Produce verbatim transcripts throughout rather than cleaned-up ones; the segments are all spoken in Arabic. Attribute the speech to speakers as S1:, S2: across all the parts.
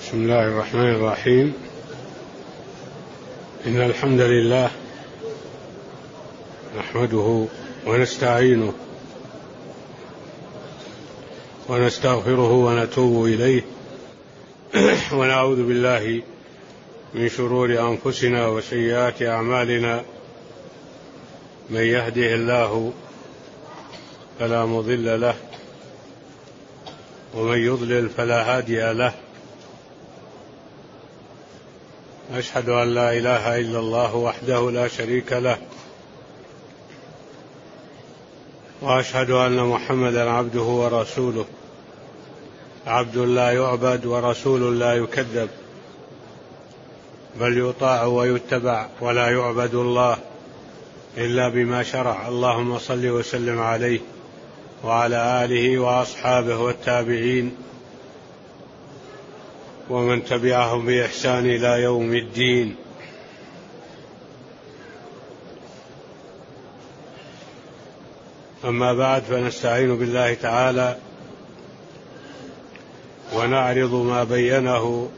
S1: بسم الله الرحمن الرحيم. إن الحمد لله نحمده ونستعينه ونستغفره ونتوب إليه ونعوذ بالله من شرور أنفسنا وسيئات أعمالنا. من يهده الله فلا مضل له ومن يضلل فلا هادي له. أشهد أن لا إله إلا الله وحده لا شريك له، وأشهد أن محمدا عبده ورسوله، عبد لا يعبد ورسول لا يكذب، بل يطاع ويتبع ولا يعبد الله إلا بما شرع. اللهم صل وسلم عليه وعلى آله وأصحابه والتابعين ومن تبعهم بإحسان إلى يوم الدين. أما بعد، فنستعين بالله تعالى ونعرض ما بينه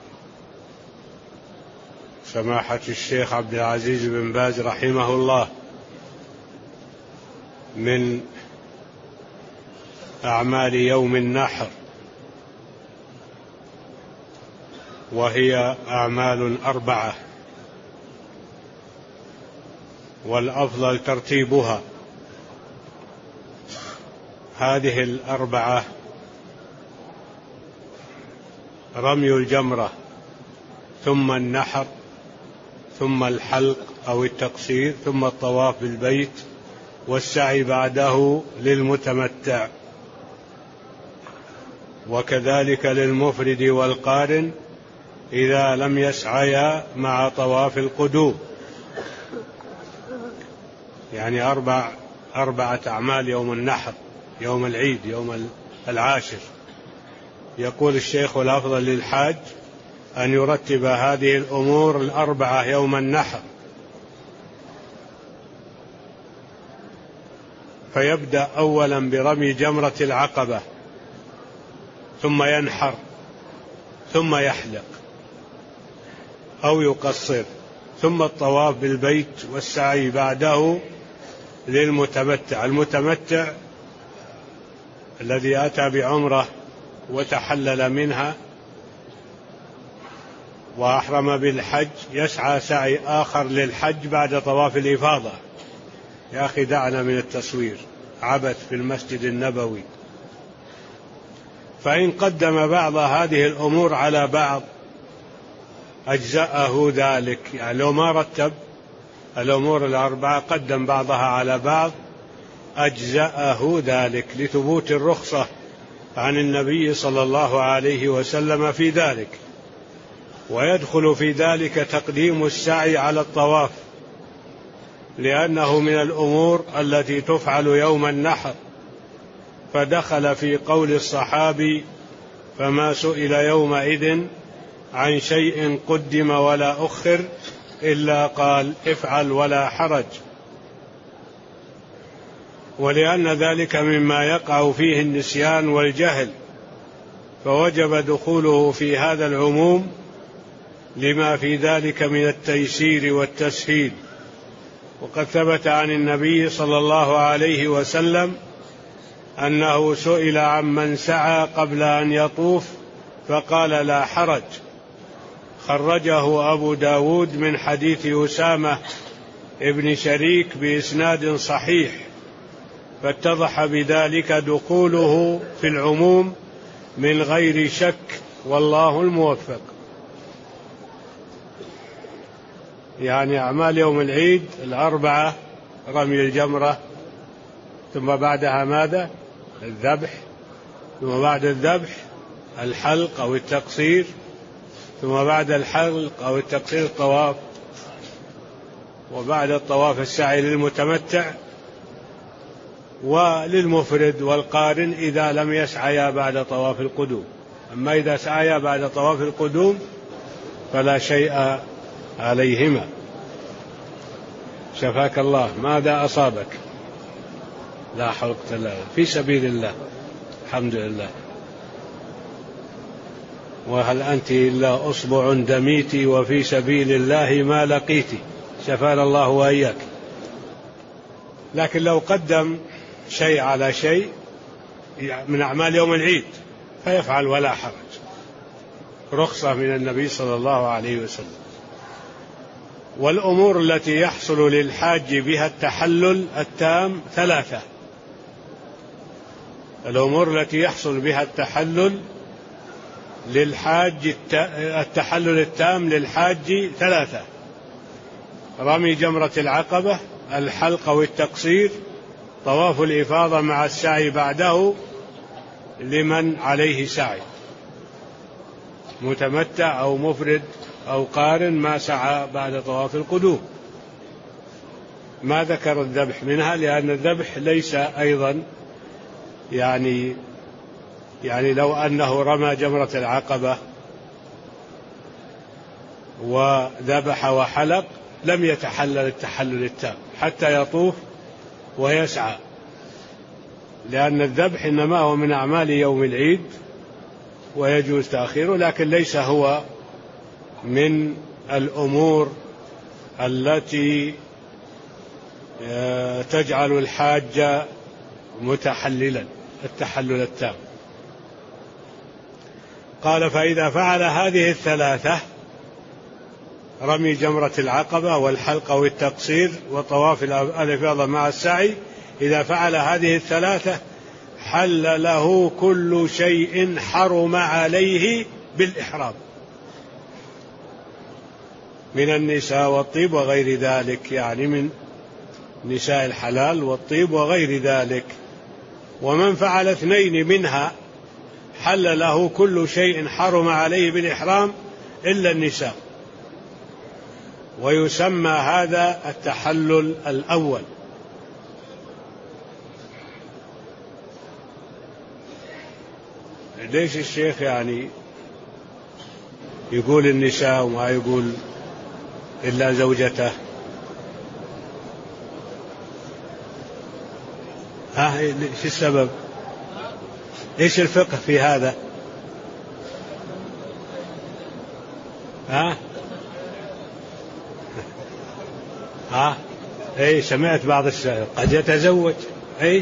S1: سماحة الشيخ عبد العزيز بن باز رحمه الله من أعمال يوم النحر، وهي أعمال أربعة، والأفضل ترتيبها. هذه الأربعة: رمي الجمرة، ثم النحر، ثم الحلق أو التقصير، ثم الطواف بالبيت، والسعي بعده للمتمتع، وكذلك للمفرد والقارن إذا لم يسعيا مع طواف القدوم. يعني أربع أربعة أعمال يوم النحر، يوم العيد، يوم العاشر. يقول الشيخ: والأفضل للحاج أن يرتب هذه الأمور الأربعة يوم النحر، فيبدأ أولا برمي جمرة العقبة، ثم ينحر، ثم يحلق أو يقصر، ثم الطواف بالبيت والسعي بعده للمتمتع. المتمتع الذي أتى بعمرة وتحلل منها وأحرم بالحج يسعى سعي آخر للحج بعد طواف الإفاضة. يا أخي دعنا من التصوير، عبث في المسجد النبوي. فإن قدم بعض هذه الأمور على بعض أجزأه ذلك. يعني لو ما رتب الأمور الأربعة، قدم بعضها على بعض، أجزأه ذلك، لثبوت الرخصة عن النبي صلى الله عليه وسلم في ذلك. ويدخل في ذلك تقديم السعي على الطواف، لأنه من الأمور التي تفعل يوم النحر، فدخل في قول الصحابي: فما سئل يومئذ عن شيء قدم ولا أخر إلا قال افعل ولا حرج. ولأن ذلك مما يقع فيه النسيان والجهل، فوجب دخوله في هذا العموم لما في ذلك من التيسير والتسهيل. وقد ثبت عن النبي صلى الله عليه وسلم أنه سئل عمن سعى قبل أن يطوف فقال: لا حرج. خرجه أبو داود من حديث أسامة ابن شريك بإسناد صحيح، فاتضح بذلك دخوله في العموم من غير شك، والله الموفق. يعني أعمال يوم العيد الأربعة: رمي الجمرة، ثم بعدها ماذا؟ الذبح، ثم بعد الذبح الحلق أو التقصير، ثم بعد الحلق أو التقصير الطواف، وبعد الطواف السعي للمتمتع وللمفرد والقارن إذا لم يسعيا بعد طواف القدوم. أما إذا سعيا بعد طواف القدوم فلا شيء عليهما. شفاك الله. ماذا أصابك؟ لا حول ولا قوة، في سبيل الله. الحمد لله. وهل أنت إلا أصبع دميت وفي سبيل الله ما لقيت، شفانا الله وإياك. لكن لو قدم شيء على شيء من أعمال يوم العيد فيفعل ولا حرج، رخصة من النبي صلى الله عليه وسلم. والأمور التي يحصل للحاج بها التحلل التام ثلاثة. الأمور التي يحصل بها التحلل للحاج التحلل التام للحاج ثلاثة: رمي جمرة العقبة، الحلق والتقصير، طواف الإفاضة مع السعي بعده لمن عليه سعي، متمتع أو مفرد أو قارن ما سعى بعد طواف القدوم. ما ذكر الذبح منها لأن الذبح ليس أيضا يعني يعني لو أنه رمى جمرة العقبة وذبح وحلق لم يتحلل التحلل التام حتى يطوف ويسعى، لأن الذبح إنما هو من أعمال يوم العيد ويجوز تأخيره، لكن ليس هو من الأمور التي تجعل الحاج متحللا التحلل التام. قال: فإذا فعل هذه الثلاثة، رمي جمرة العقبة والحلق والتقصير وطواف الإفاضة مع السعي، إذا فعل هذه الثلاثة حل له كل شيء حرم عليه بالإحرام من النساء والطيب وغير ذلك، يعني من نساء الحلال والطيب وغير ذلك. ومن فعل اثنين منها حل له كل شيء حرم عليه بالإحرام إلا النساء، ويسمى هذا التحلل الأول. ليش الشيخ يعني يقول النساء وما يقول إلا زوجته؟ ها ايش السبب؟ ايش الفقه في هذا؟ ها ها اي سمعت بعض السائل قد يتزوج، اي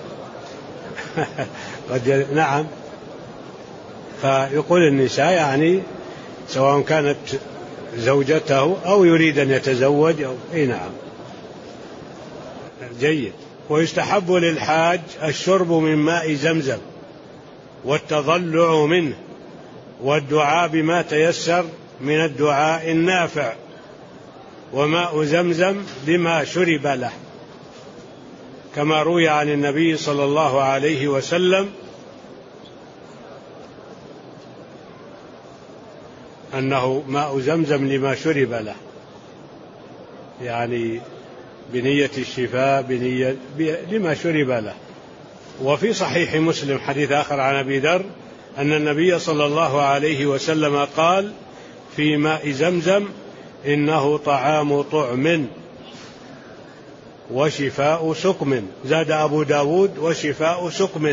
S1: قد ي... نعم. فيقول النساء يعني سواء كانت زوجته أو يريد أن يتزوج أو اي نعم. جيد. ويستحب للحاج الشرب من ماء زمزم والتضلع منه والدعاء بما تيسر من الدعاء النافع، وماء زمزم بما شرب له، كما روي عن النبي صلى الله عليه وسلم أنه ماء زمزم لما شرب له، يعني بنية الشفاء، بنية لما شرب له. وفي صحيح مسلم حديث آخر عن أبي ذر أن النبي صلى الله عليه وسلم قال في ماء زمزم إنه طعام طعم وشفاء سقم، زاد أبو داود وشفاء سقم.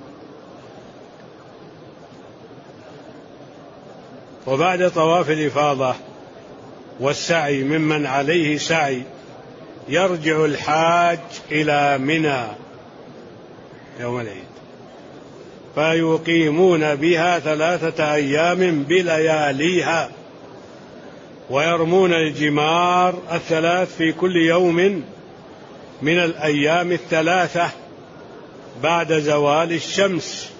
S1: وبعد طواف الإفاضة والسعي ممن عليه سعي يرجع الحاج إلى منى يوم العيد فيقيمون بها ثلاثة أيام بلياليها، ويرمون الجمار الثلاث في كل يوم من الأيام الثلاثة بعد زوال الشمس.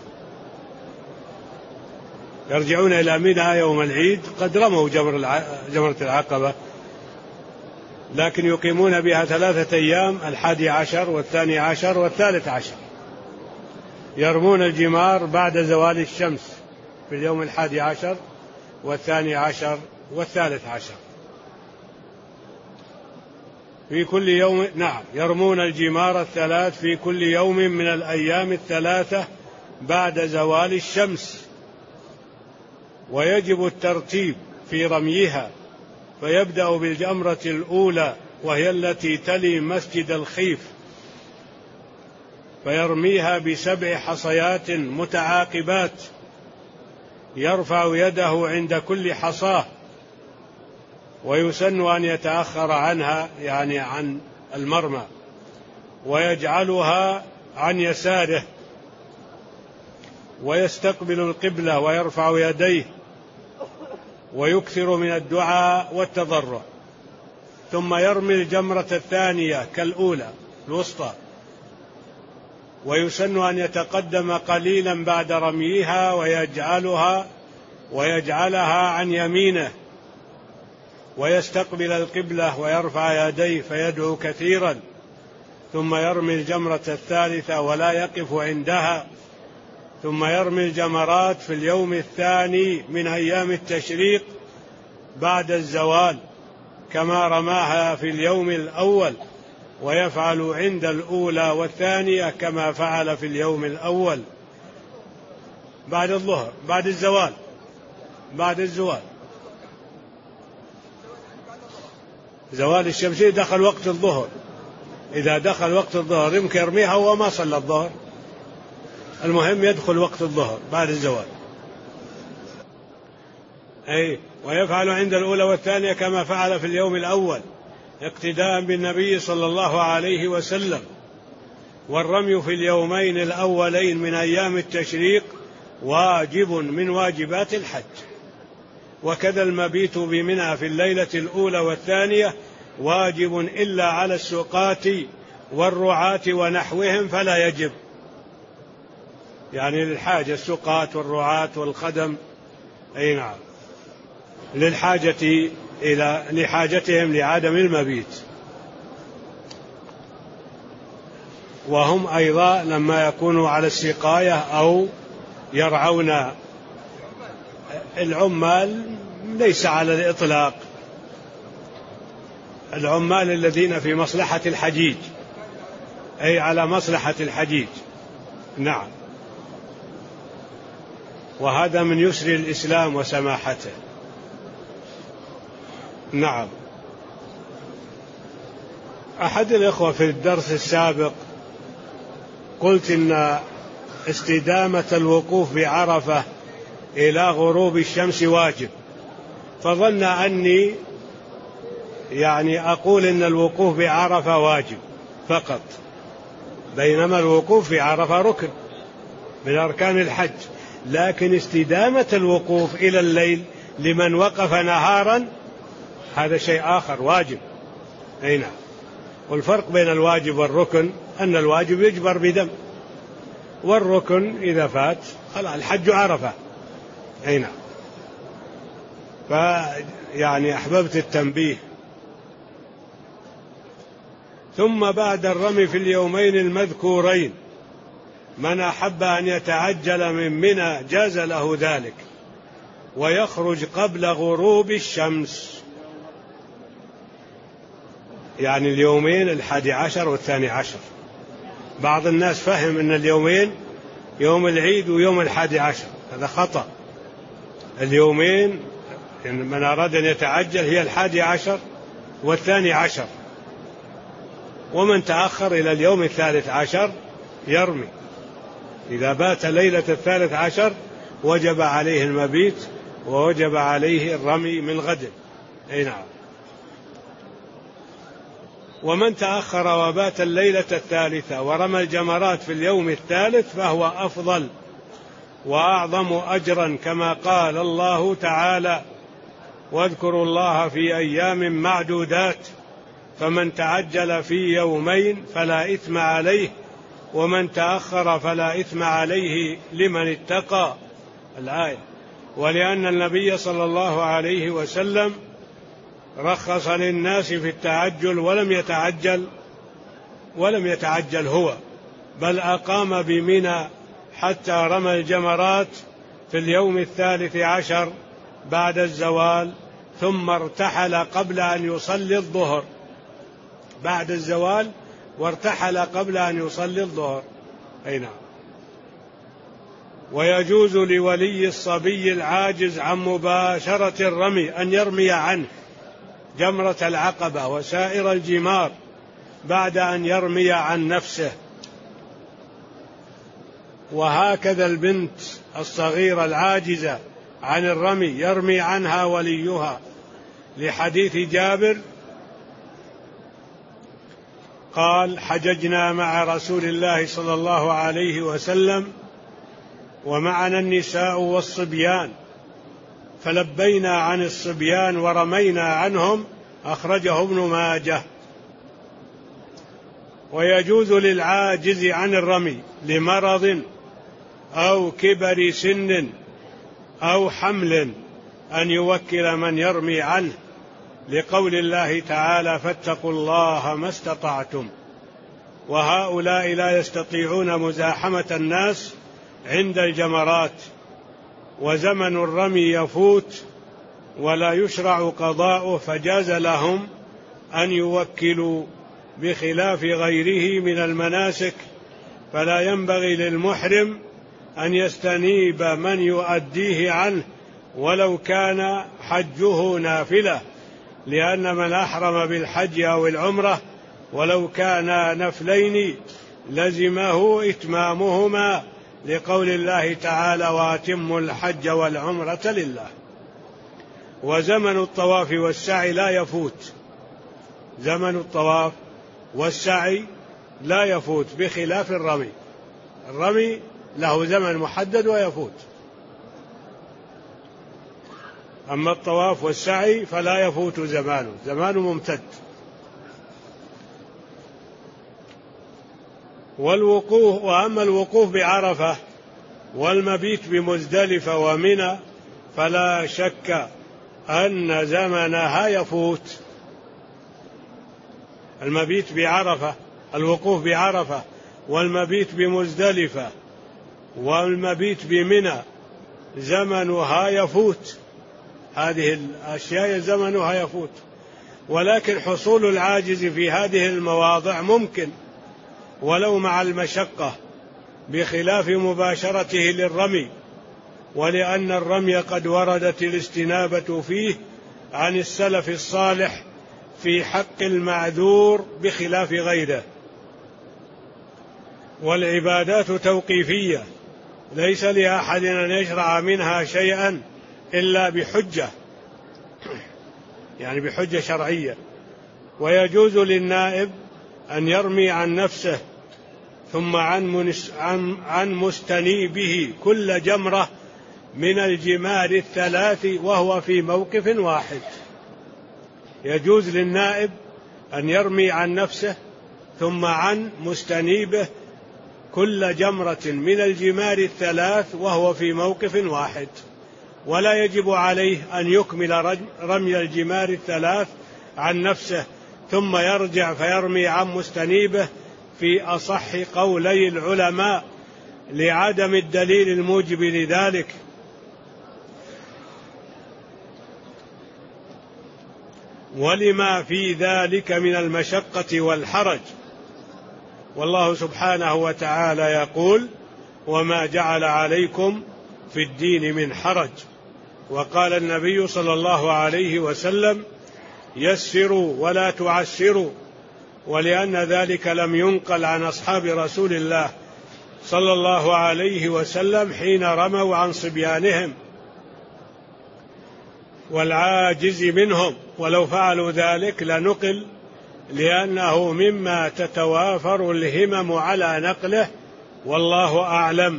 S1: يرجعون إلى منى يوم العيد قد رموا جمرة العقبة، لكن يقيمون بها ثلاثة أيام، الحادي عشر والثاني عشر والثالث عشر. يرمون الجمار بعد زوال الشمس في اليوم الحادي عشر والثاني عشر والثالث عشر في كل يوم. نعم، يرمون الجمار الثلاث في كل يوم من الأيام الثلاثة بعد زوال الشمس. ويجب الترتيب في رميها، فيبدأ بالجمرة الأولى وهي التي تلي مسجد الخيف، فيرميها بسبع حصيات متعاقبات يرفع يده عند كل حصاة، ويسن أن يتأخر عنها يعني عن المرمى، ويجعلها عن يساره، ويستقبل القبلة ويرفع يديه، ويكثر من الدعاء والتضرع، ثم يرمي الجمرة الثانية كالأولى الوسطى، ويسن أن يتقدم قليلا بعد رميها ويجعلها ويجعلها عن يمينه، ويستقبل القبلة ويرفع يديه فيدعو كثيرا، ثم يرمي الجمرة الثالثة ولا يقف عندها، ثم يرمي الجمرات في اليوم الثاني من أيام التشريق بعد الزوال كما رماها في اليوم الأول، ويفعل عند الأولى والثانية كما فعل في اليوم الأول بعد الظهر بعد الزوال بعد الزوال زوال الشمس دخل وقت الظهر. إذا دخل وقت الظهر يمكن يرميها وما صلى الظهر، المهم يدخل وقت الظهر بعد الزوال. أي ويفعل عند الأولى والثانية كما فعل في اليوم الأول اقتداء بالنبي صلى الله عليه وسلم. والرمي في اليومين الأولين من أيام التشريق واجب من واجبات الحج، وكذا المبيت بمنى في الليلة الأولى والثانية واجب إلا على السقاة والرعاة ونحوهم فلا يجب، يعني للحاجة السقاة والرعاة والخدم، أي نعم، للحاجة إلى لحاجتهم لعدم المبيت. وهم أيضا لما يكونوا على السقاية أو يرعون العمال ليس على الإطلاق، العمال الذين في مصلحة الحجيج، أي على مصلحة الحجيج، نعم، وهذا من يسر الإسلام وسماحته، نعم. أحد الإخوة في الدرس السابق قلت إن استدامة الوقوف بعرفة إلى غروب الشمس واجب، فظن أني يعني أقول إن الوقوف بعرفة واجب فقط، بينما الوقوف في عرفة ركن من أركان الحج، لكن استدامة الوقوف إلى الليل لمن وقف نهارا هذا شيء آخر واجب، أي نعم. والفرق بين الواجب والركن أن الواجب يجبر بدم، والركن إذا فات خلاص الحج عرفة، أي نعم. فيعني أحببت التنبيه. ثم بعد الرمي في اليومين المذكورين من أحب أن يتعجل من منى جاز له ذلك، ويخرج قبل غروب الشمس، يعني اليومين الحادي عشر والثاني عشر. بعض الناس فهم أن اليومين يوم العيد ويوم الحادي عشر، هذا خطأ. اليومين يعني من أراد أن يتعجل هي الحادي عشر والثاني عشر، ومن تأخر إلى اليوم الثالث عشر يرمي. إذا بات ليلة الثالث عشر وجب عليه المبيت ووجب عليه الرمي من غد، أي نعم. ومن تأخر وبات الليلة الثالثة ورمى الجمرات في اليوم الثالث فهو أفضل وأعظم أجرا، كما قال الله تعالى: واذكروا الله في أيام معدودات، فمن تعجل في يومين فلا إثم عليه، ومن تأخر فلا إثم عليه لمن اتقى. الآية. ولأن النبي صلى الله عليه وسلم رخص للناس في التعجل ولم يتعجل ولم يتعجل هو، بل أقام بمنى حتى رمى الجمرات في اليوم الثالث عشر بعد الزوال، ثم ارتحل قبل أن يصلي الظهر، بعد الزوال وارتحل قبل أن يصلي الظهر، أي نعم. ويجوز لولي الصبي العاجز عن مباشرة الرمي أن يرمي عنه جمرة العقبة وسائر الجمار بعد أن يرمي عن نفسه. وهكذا البنت الصغيرة العاجزة عن الرمي يرمي عنها وليها، لحديث جابر قال: حججنا مع رسول الله صلى الله عليه وسلم ومعنا النساء والصبيان، فلبينا عن الصبيان ورمينا عنهم، أخرجه ابن ماجه. ويجوز للعاجز عن الرمي لمرض أو كبر سن أو حمل أن يوكل من يرمي عنه، لقول الله تعالى: فاتقوا الله ما استطعتم. وهؤلاء لا يستطيعون مزاحمة الناس عند الجمرات، وزمن الرمي يفوت ولا يشرع قضاؤه، فجاز لهم أن يوكلوا بخلاف غيره من المناسك. فلا ينبغي للمحرم أن يستنيب من يؤديه عنه ولو كان حجه نافلة، لأن من أحرم بالحج أو العمرة ولو كان نفلين لزمه إتمامهما، لقول الله تعالى: وأتموا الحج والعمرة لله. وزمن الطواف والسعي لا يفوت، زمن الطواف والسعي لا يفوت بخلاف الرمي. الرمي له زمن محدد ويفوت، أما الطواف والسعي فلا يفوت زمانه، زمانه ممتد. والوقوف وأما الوقوف بعرفة والمبيت بمزدلفة ومنى فلا شك أن زمنها يفوت. المبيت بعرفة، الوقوف بعرفة والمبيت بمزدلفة والمبيت بمنى زمنها يفوت، هذه الأشياء زمنها يفوت. ولكن حصول العاجز في هذه المواضع ممكن ولو مع المشقة، بخلاف مباشرته للرمي، ولأن الرمي قد وردت الاستنابة فيه عن السلف الصالح في حق المعذور بخلاف غيره. والعبادات توقيفية، ليس لأحد أن يشرع منها شيئا إلا بحجة، يعني بحجة شرعية. ويجوز للنائب أن يرمي عن نفسه ثم عن, عن, عن مستنيبه كل جمرة من الجمار الثلاث وهو في موقف واحد. يجوز للنائب أن يرمي عن نفسه ثم عن مستنيبه كل جمرة من الجمار الثلاث وهو في موقف واحد، ولا يجب عليه أن يكمل رمي الجمار الثلاث عن نفسه ثم يرجع فيرمي عن مستنيبه في أصح قولي العلماء، لعدم الدليل الموجب لذلك. ولما في ذلك من المشقة والحرج. والله سبحانه وتعالى يقول: وما جعل عليكم في الدين من حرج. وقال النبي صلى الله عليه وسلم: يسروا ولا تعسروا. ولأن ذلك لم ينقل عن أصحاب رسول الله صلى الله عليه وسلم حين رموا عن صبيانهم والعاجز منهم، ولو فعلوا ذلك لنقل، لأنه مما تتوافر الهمم على نقله، والله أعلم.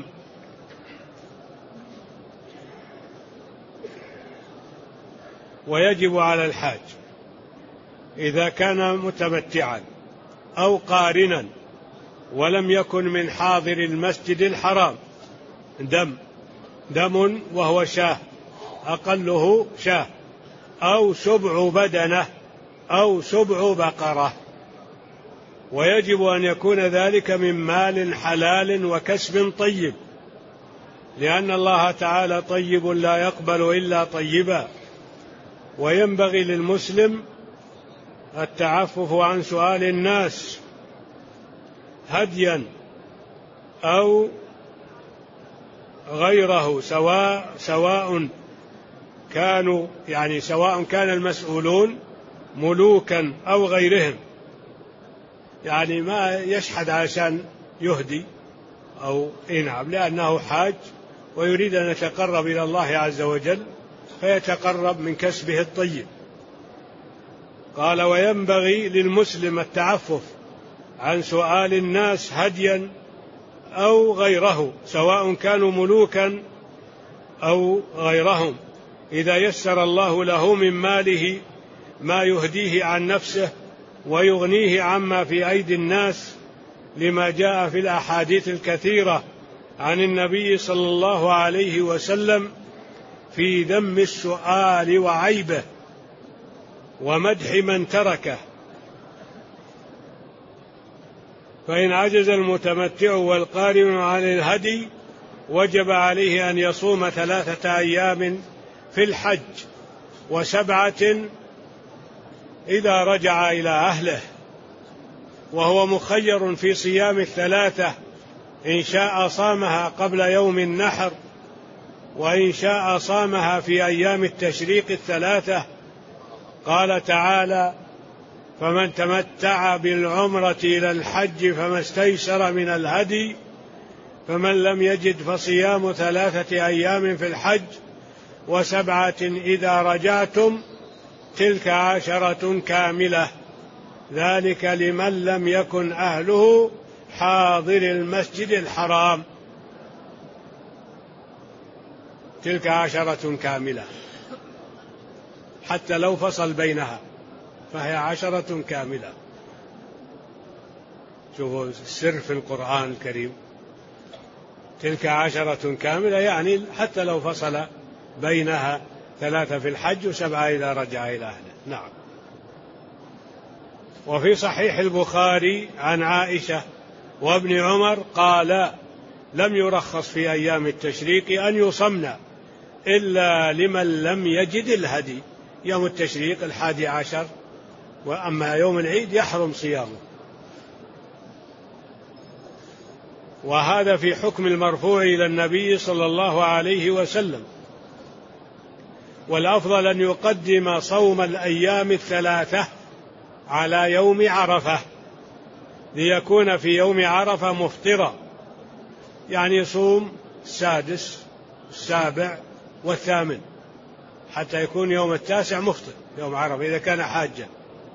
S1: ويجب على الحاج إذا كان متمتعا أو قارنا ولم يكن من حاضر المسجد الحرام دم دم وهو شاه، أقله شاه، أو سبع بدنة أو سبع بقرة. ويجب أن يكون ذلك من مال حلال وكسب طيب، لأن الله تعالى طيب لا يقبل إلا طيبا. وينبغي للمسلم التعفف عن سؤال الناس هديا أو غيره، سواء سواء كانوا يعني سواء كان المسؤولون ملوكا أو غيرهم، يعني ما يشحد عشان يهدي أو إنعم، لأنه حاج ويريد أن يتقرب إلى الله عز وجل فيتقرب من كسبه الطيب. قال: وينبغي للمسلم التعفف عن سؤال الناس هديا أو غيره، سواء كانوا ملوكا أو غيرهم، إذا يسر الله له من ماله ما يهديه عن نفسه ويغنيه عما في أيدي الناس، لما جاء في الأحاديث الكثيرة عن النبي صلى الله عليه وسلم في ذم السؤال وعيبه ومدح من تركه. فإن عجز المتمتع والقارن عن الهدي وجب عليه أن يصوم ثلاثة أيام في الحج وسبعة إذا رجع إلى أهله، وهو مخير في صيام الثلاثة، إن شاء صامها قبل يوم النحر، وإن شاء صامها في أيام التشريق الثلاثة. قال تعالى: فمن تمتع بالعمرة إلى الحج فما استيسر من الهدي، فمن لم يجد فصيام ثلاثة أيام في الحج وسبعة إذا رجعتم، تلك عشرة كاملة، ذلك لمن لم يكن أهله حاضر المسجد الحرام. تلك عشرة كاملة، حتى لو فصل بينها فهي عشرة كاملة. شوفوا السر في القرآن الكريم، تلك عشرة كاملة يعني حتى لو فصل بينها ثلاثة في الحج وسبعة إذا رجع إلى أهله. نعم. وفي صحيح البخاري عن عائشة وابن عمر قال: لم يرخص في أيام التشريق أن يصمنا إلا لمن لم يجد الهدي. يوم التشريق الحادي عشر، وأما يوم العيد يحرم صيامه. وهذا في حكم المرفوع إلى النبي صلى الله عليه وسلم. والأفضل أن يقدم صوم الأيام الثلاثة على يوم عرفة، ليكون في يوم عرفة مفطرا، يعني يصوم السادس السابع والثامن، حتى يكون يوم التاسع مفطر يوم عرفة إذا كان حاجا.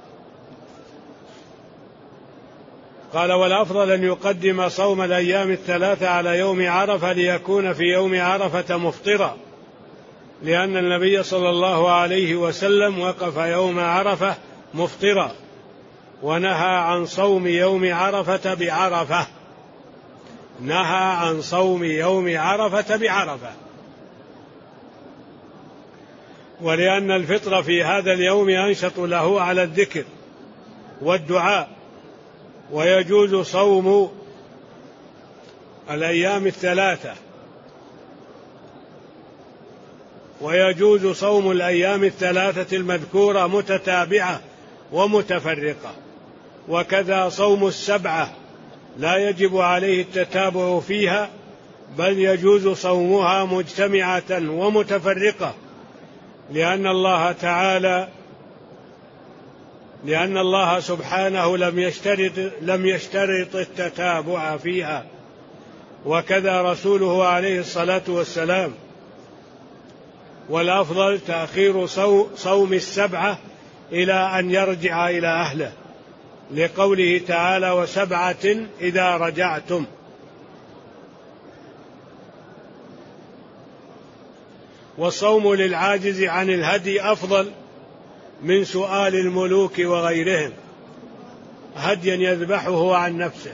S1: قال: والأفضل أن يقدم صوم الأيام الثلاثة على يوم عرفة، ليكون في يوم عرفة مفطرا، لأن النبي صلى الله عليه وسلم وقف يوم عرفة مفطرا، ونهى عن صوم يوم عرفة بعرفة، نهى عن صوم يوم عرفة بعرفة. ولأن الفطر في هذا اليوم أنشط له على الذكر والدعاء، ويجوز صوم الأيام الثلاثة ويجوز صوم الأيام الثلاثة المذكورة متتابعة ومتفرقة، وكذا صوم السبعة لا يجب عليه التتابع فيها، بل يجوز صومها مجتمعة ومتفرقة، لأن الله تعالى لأن الله سبحانه لم يشترط لم يشترط التتابع فيها، وكذا رسوله عليه الصلاة والسلام. والأفضل تأخير صوم السبعة إلى أن يرجع إلى أهله، لقوله تعالى: وسبعة إذا رجعتم. والصوم للعاجز عن الهدي أفضل من سؤال الملوك وغيرهم هديا يذبحه عن نفسه.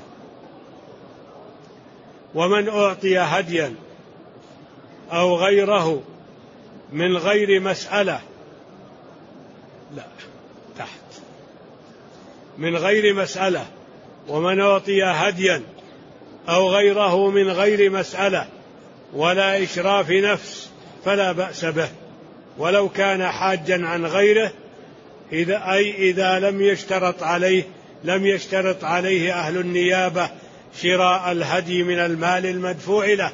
S1: ومن أعطي هديا أو غيره من غير مسألة لا تحت من غير مسألة ومن أعطي هديا أو غيره من غير مسألة ولا إشراف نفس فلا بأس به، ولو كان حاجا عن غيره، إذا أي إذا لم يشترط عليه لم يشترط عليه أهل النيابة شراء الهدي من المال المدفوع له.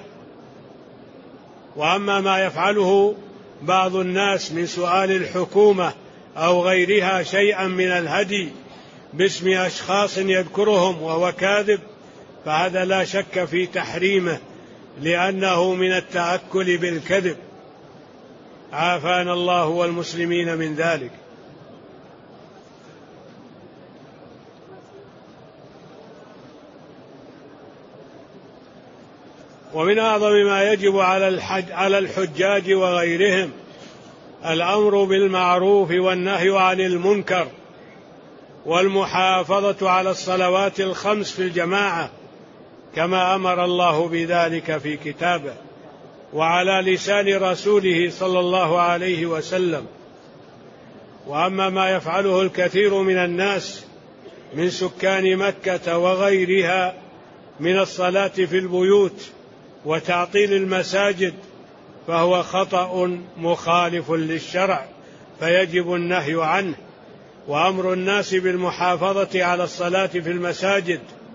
S1: وأما ما يفعله بعض الناس من سؤال الحكومة أو غيرها شيئا من الهدي باسم أشخاص يذكرهم وهو كاذب، فهذا لا شك في تحريمه، لأنه من التأكل بالكذب، عافانا الله والمسلمين من ذلك. ومن أعظم ما يجب على الحج على الحجاج وغيرهم الأمر بالمعروف والنهي عن المنكر، والمحافظة على الصلوات الخمس في الجماعة كما أمر الله بذلك في كتابه وعلى لسان رسوله صلى الله عليه وسلم. وأما ما يفعله الكثير من الناس من سكان مكة وغيرها من الصلاة في البيوت وتعطيل المساجد فهو خطأ مخالف للشرع، فيجب النهي عنه، وأمر الناس بالمحافظة على الصلاة في المساجد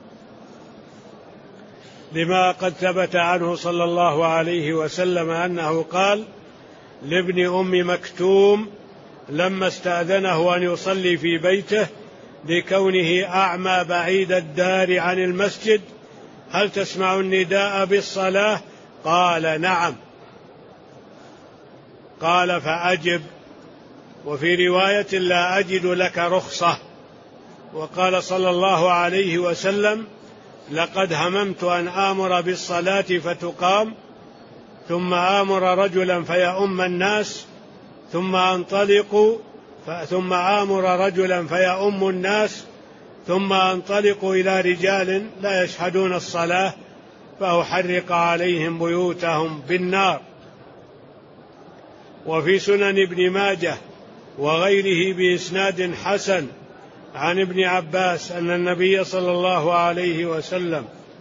S1: لما قد ثبت عنه صلى الله عليه وسلم أنه قال لابن أم مكتوم لما استأذنه أن يصلي في بيته لكونه أعمى بعيد الدار عن المسجد: هل تسمع النداء بالصلاة؟ قال: نعم. قال: فأجب. وفي رواية: لا أجد لك رخصة. وقال صلى الله عليه وسلم: لقد هممت أن آمر بالصلاة فتقام، ثم آمر رجلا فيؤم الناس، ثم أنطلق ثم آمر رجلا فيؤم الناس، ثم أنطلق إلى رجال لا يشهدون الصلاة فأحرق عليهم بيوتهم بالنار. وفي سنن ابن ماجه وغيره بإسناد حسن عن ابن عباس أن النبي صلى الله عليه وسلم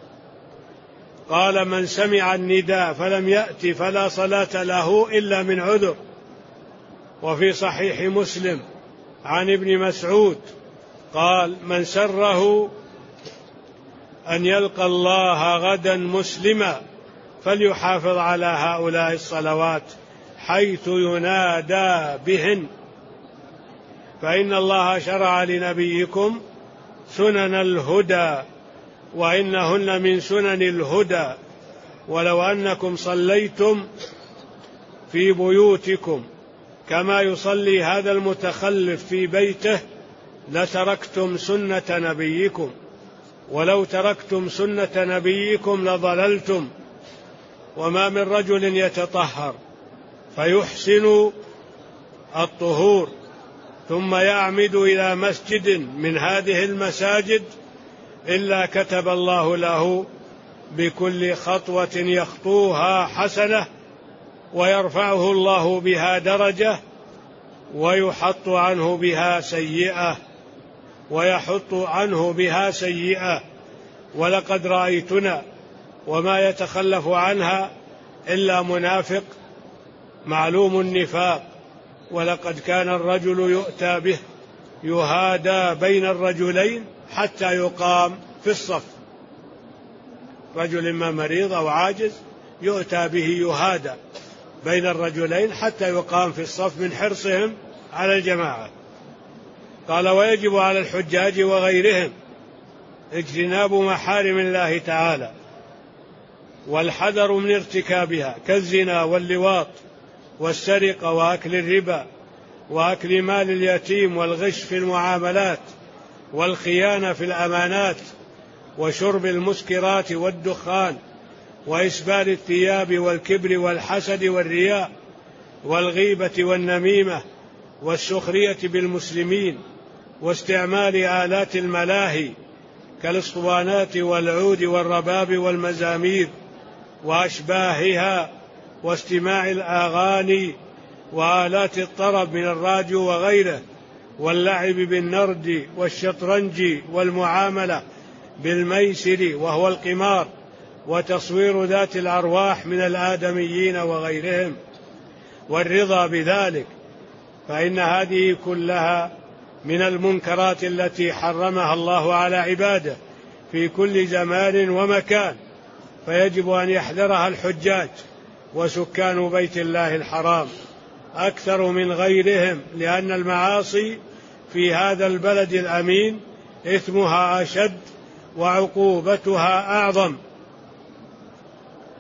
S1: قال: من سمع النداء فلم يأت فلا صلاة له إلا من عذر. وفي صحيح مسلم عن ابن مسعود قال: من سره أن يلقى الله غدا مسلما فليحافظ على هؤلاء الصلوات حيث ينادى بهن، فإن الله شرع لنبيكم سنن الهدى وإنهن من سنن الهدى، ولو أنكم صليتم في بيوتكم كما يصلي هذا المتخلف في بيته لتركتم سنة نبيكم، ولو تركتم سنة نبيكم لضللتم. وما من رجل يتطهر فيحسن الطهور ثم يعمد إلى مسجد من هذه المساجد إلا كتب الله له بكل خطوة يخطوها حسنة، ويرفعه الله بها درجة، ويحط عنه بها سيئة ويحط عنه بها سيئة ولقد رأيتنا وما يتخلف عنها إلا منافق معلوم النفاق. ولقد كان الرجل يؤتى به يهادى بين الرجلين حتى يقام في الصف، رجل ما مريض أو عاجز يؤتى به يهادى بين الرجلين حتى يقام في الصف من حرصهم على الجماعة. قال: ويجب على الحجاج وغيرهم اجتناب محارم الله تعالى والحذر من ارتكابها كالزنا واللواط والسرقة وأكل الربا وأكل مال اليتيم والغش في المعاملات والخيانة في الأمانات وشرب المسكرات والدخان وإسبال الثياب والكبر والحسد والرياء والغيبة والنميمة والسخرية بالمسلمين واستعمال آلات الملاهي كالاسطوانات والعود والرباب والمزامير وأشباهها واستماع الأغاني وآلات الطرب من الراديو وغيره واللعب بالنرد والشطرنج والمعاملة بالميسر وهو القمار وتصوير ذات الأرواح من الآدميين وغيرهم والرضا بذلك، فإن هذه كلها من المنكرات التي حرمها الله على عباده في كل زمان ومكان، فيجب أن يحذرها الحجاج وسكان بيت الله الحرام أكثر من غيرهم، لأن المعاصي في هذا البلد الأمين إثمها أشد وعقوبتها أعظم.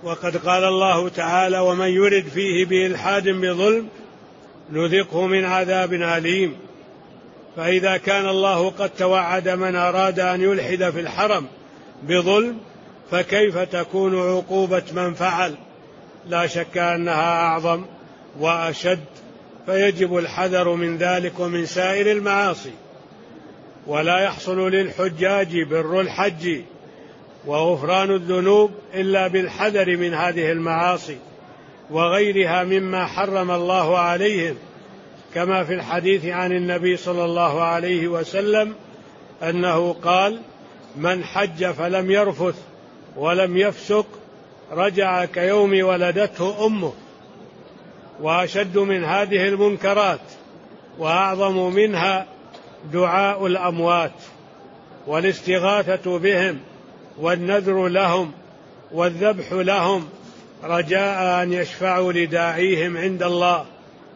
S1: وقد قال الله تعالى: ومن يرد فيه بإلحاد بظلم نذقه من عذاب أليم. فإذا كان الله قد توعد من أراد أن يلحد في الحرم بظلم، فكيف تكون عقوبة من فعل؟ لا شك أنها أعظم وأشد، فيجب الحذر من ذلك ومن سائر المعاصي. ولا يحصل للحجاج بر الحج وغفران الذنوب إلا بالحذر من هذه المعاصي وغيرها مما حرم الله عليهم، كما في الحديث عن النبي صلى الله عليه وسلم أنه قال: من حج فلم يرفث ولم يفسق رجع كيوم ولدته أمه. وأشد من هذه المنكرات وأعظم منها دعاء الأموات والاستغاثة بهم والنذر لهم والذبح لهم رجاء أن يشفعوا لداعيهم عند الله،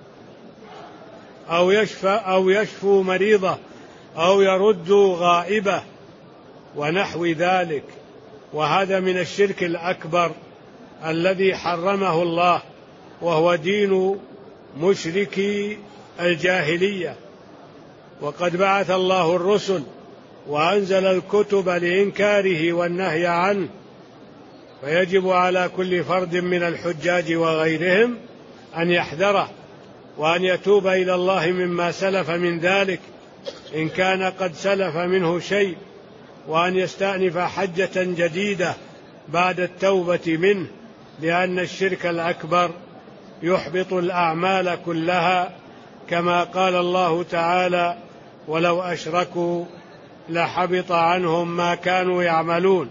S1: أو يشفى أو يشفوا مريضة، أو يردوا غائبة ونحو ذلك. وهذا من الشرك الأكبر الذي حرمه الله، وهو دين مشركي الجاهلية. وقد بعث الله الرسل وأنزل الكتب لإنكاره والنهي عنه، فيجب على كل فرد من الحجاج وغيرهم أن يحذره وأن يتوب إلى الله مما سلف من ذلك إن كان قد سلف منه شيء، وأن يستأنف حجة جديدة بعد التوبة منه، لأن الشرك الأكبر يحبط الأعمال كلها، كما قال الله تعالى: ولو أشركوا لحبط عنهم ما كانوا يعملون.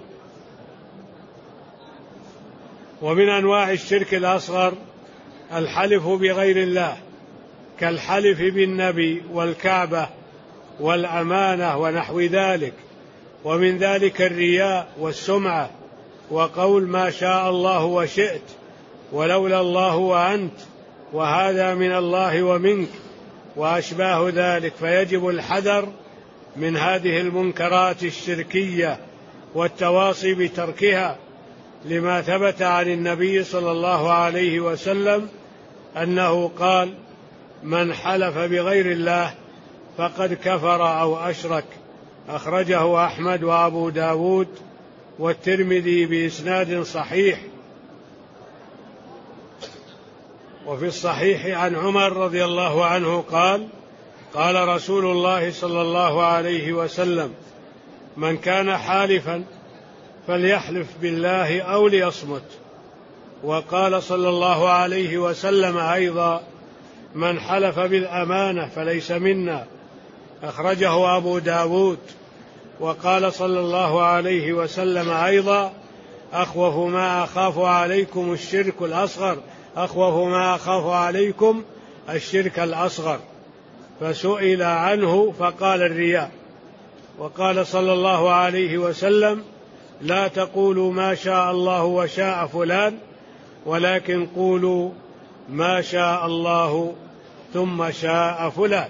S1: ومن أنواع الشرك الأصغر الحلف بغير الله، كالحلف بالنبي والكعبة والأمانة ونحو ذلك. ومن ذلك الرياء والسمعة، وقول ما شاء الله وشئت ولولا الله وأنت، وهذا من الله ومنك، وأشباه ذلك. فيجب الحذر من هذه المنكرات الشركية والتواصي بتركها، لما ثبت عن النبي صلى الله عليه وسلم أنه قال: من حلف بغير الله فقد كفر أو أشرك. أخرجه أحمد وأبو داود والترمذي بإسناد صحيح. وفي الصحيح عن عمر رضي الله عنه قال: قال رسول الله صلى الله عليه وسلم: من كان حالفا فليحلف بالله أو ليصمت. وقال صلى الله عليه وسلم أيضا: من حلف بالأمانة فليس منا. أخرجه أبو داود. وقال صلى الله عليه وسلم أيضا: أخوف ما أخاف عليكم الشرك الأصغر أخوف ما أخاف عليكم الشرك الأصغر. فسئل عنه فقال: الرياء. وقال صلى الله عليه وسلم: لا تقولوا ما شاء الله وشاء فلان، ولكن قولوا ما شاء الله ثم شاء فلان.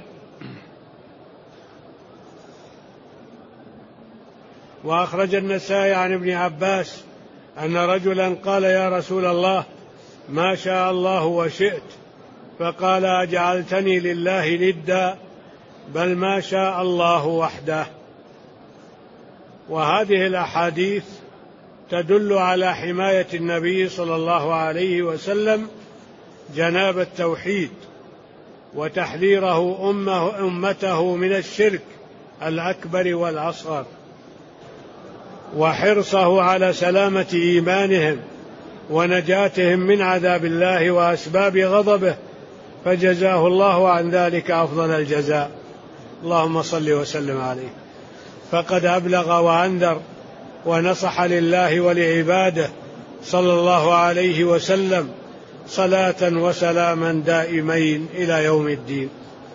S1: وأخرج النسائي عن ابن عباس أن رجلا قال: يا رسول الله، ما شاء الله وشئت. فقال: أجعلتني لله ندا؟ بل ما شاء الله وحده. وهذه الأحاديث تدل على حماية النبي صلى الله عليه وسلم جناب التوحيد، وتحذيره أمه أمته من الشرك الأكبر والأصغر، وحرصه على سلامة إيمانهم ونجاتهم من عذاب الله وأسباب غضبه، فجزاه الله عن ذلك أفضل الجزاء. اللهم صل وسلم عليه. فقد أبلغ وأنذر ونصح لله ولعباده صلى الله عليه وسلم صلاة وسلاما دائمين إلى يوم الدين.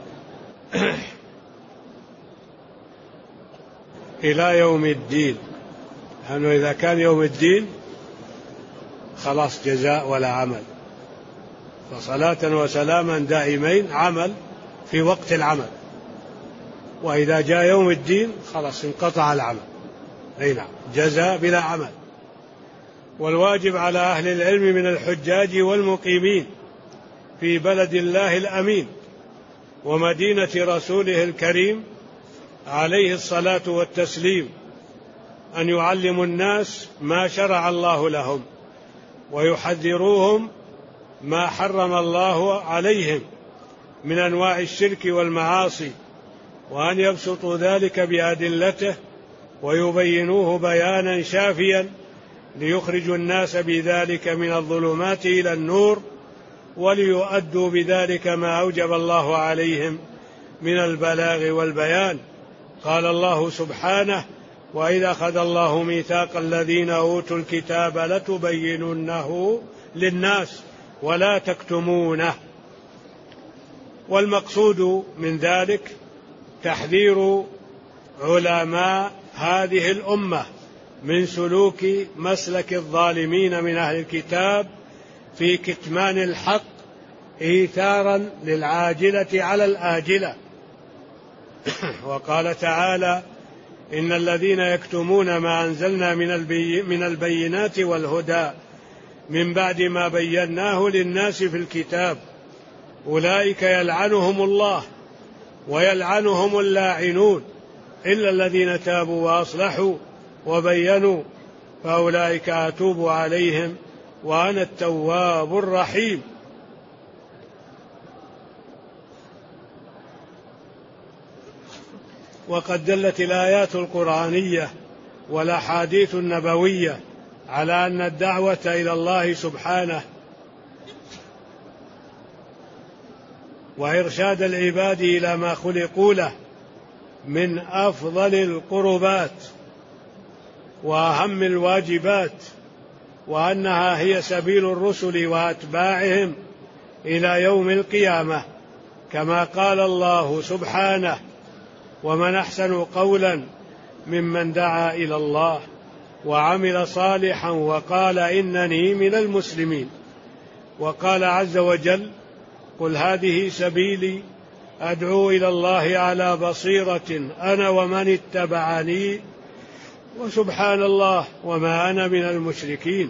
S1: إلى يوم الدين، لأنه إذا كان يوم الدين خلاص جزاء ولا عمل، فصلاة وسلاما دائمين عمل في وقت العمل، وإذا جاء يوم الدين خلاص انقطع العمل، أي نعم، جزاء بلا عمل. والواجب على أهل العلم من الحجاج والمقيمين في بلد الله الأمين ومدينة رسوله الكريم عليه الصلاة والتسليم أن يعلموا الناس ما شرع الله لهم ويحذروهم ما حرم الله عليهم من أنواع الشرك والمعاصي، وأن يبسطوا ذلك بأدلته ويبينوه بيانا شافيا ليخرجوا الناس بذلك من الظلمات إلى النور، وليؤدوا بذلك ما أوجب الله عليهم من البلاغ والبيان. قال الله سبحانه: وإذا أخذ الله ميثاق الذين أوتوا الكتاب لتبيننه للناس ولا تكتمونه. والمقصود من ذلك تحذير علماء هذه الأمة من سلوك مسلك الظالمين من أهل الكتاب في كتمان الحق إيثارا للعاجلة على الآجلة. وقال تعالى: إن الذين يكتمون ما أنزلنا من البينات والهدى من بعد ما بيناه للناس في الكتاب أولئك يلعنهم الله ويلعنهم اللاعنون إلا الذين تابوا وأصلحوا وبينوا فأولئك أتوب عليهم وأنا التواب الرحيم. وقد دلت الآيات القرآنية والأحاديث النبوية على أن الدعوة إلى الله سبحانه وإرشاد العباد إلى ما خلقوا له من أفضل القربات وأهم الواجبات، وأنها هي سبيل الرسل وأتباعهم إلى يوم القيامة، كما قال الله سبحانه: ومن أحسن قولا ممن دعا إلى الله وعمل صالحا وقال إنني من المسلمين. وقال عز وجل: قل هذه سبيلي أدعو إلى الله على بصيرة أنا ومن اتبعني وسبحان الله وما أنا من المشركين.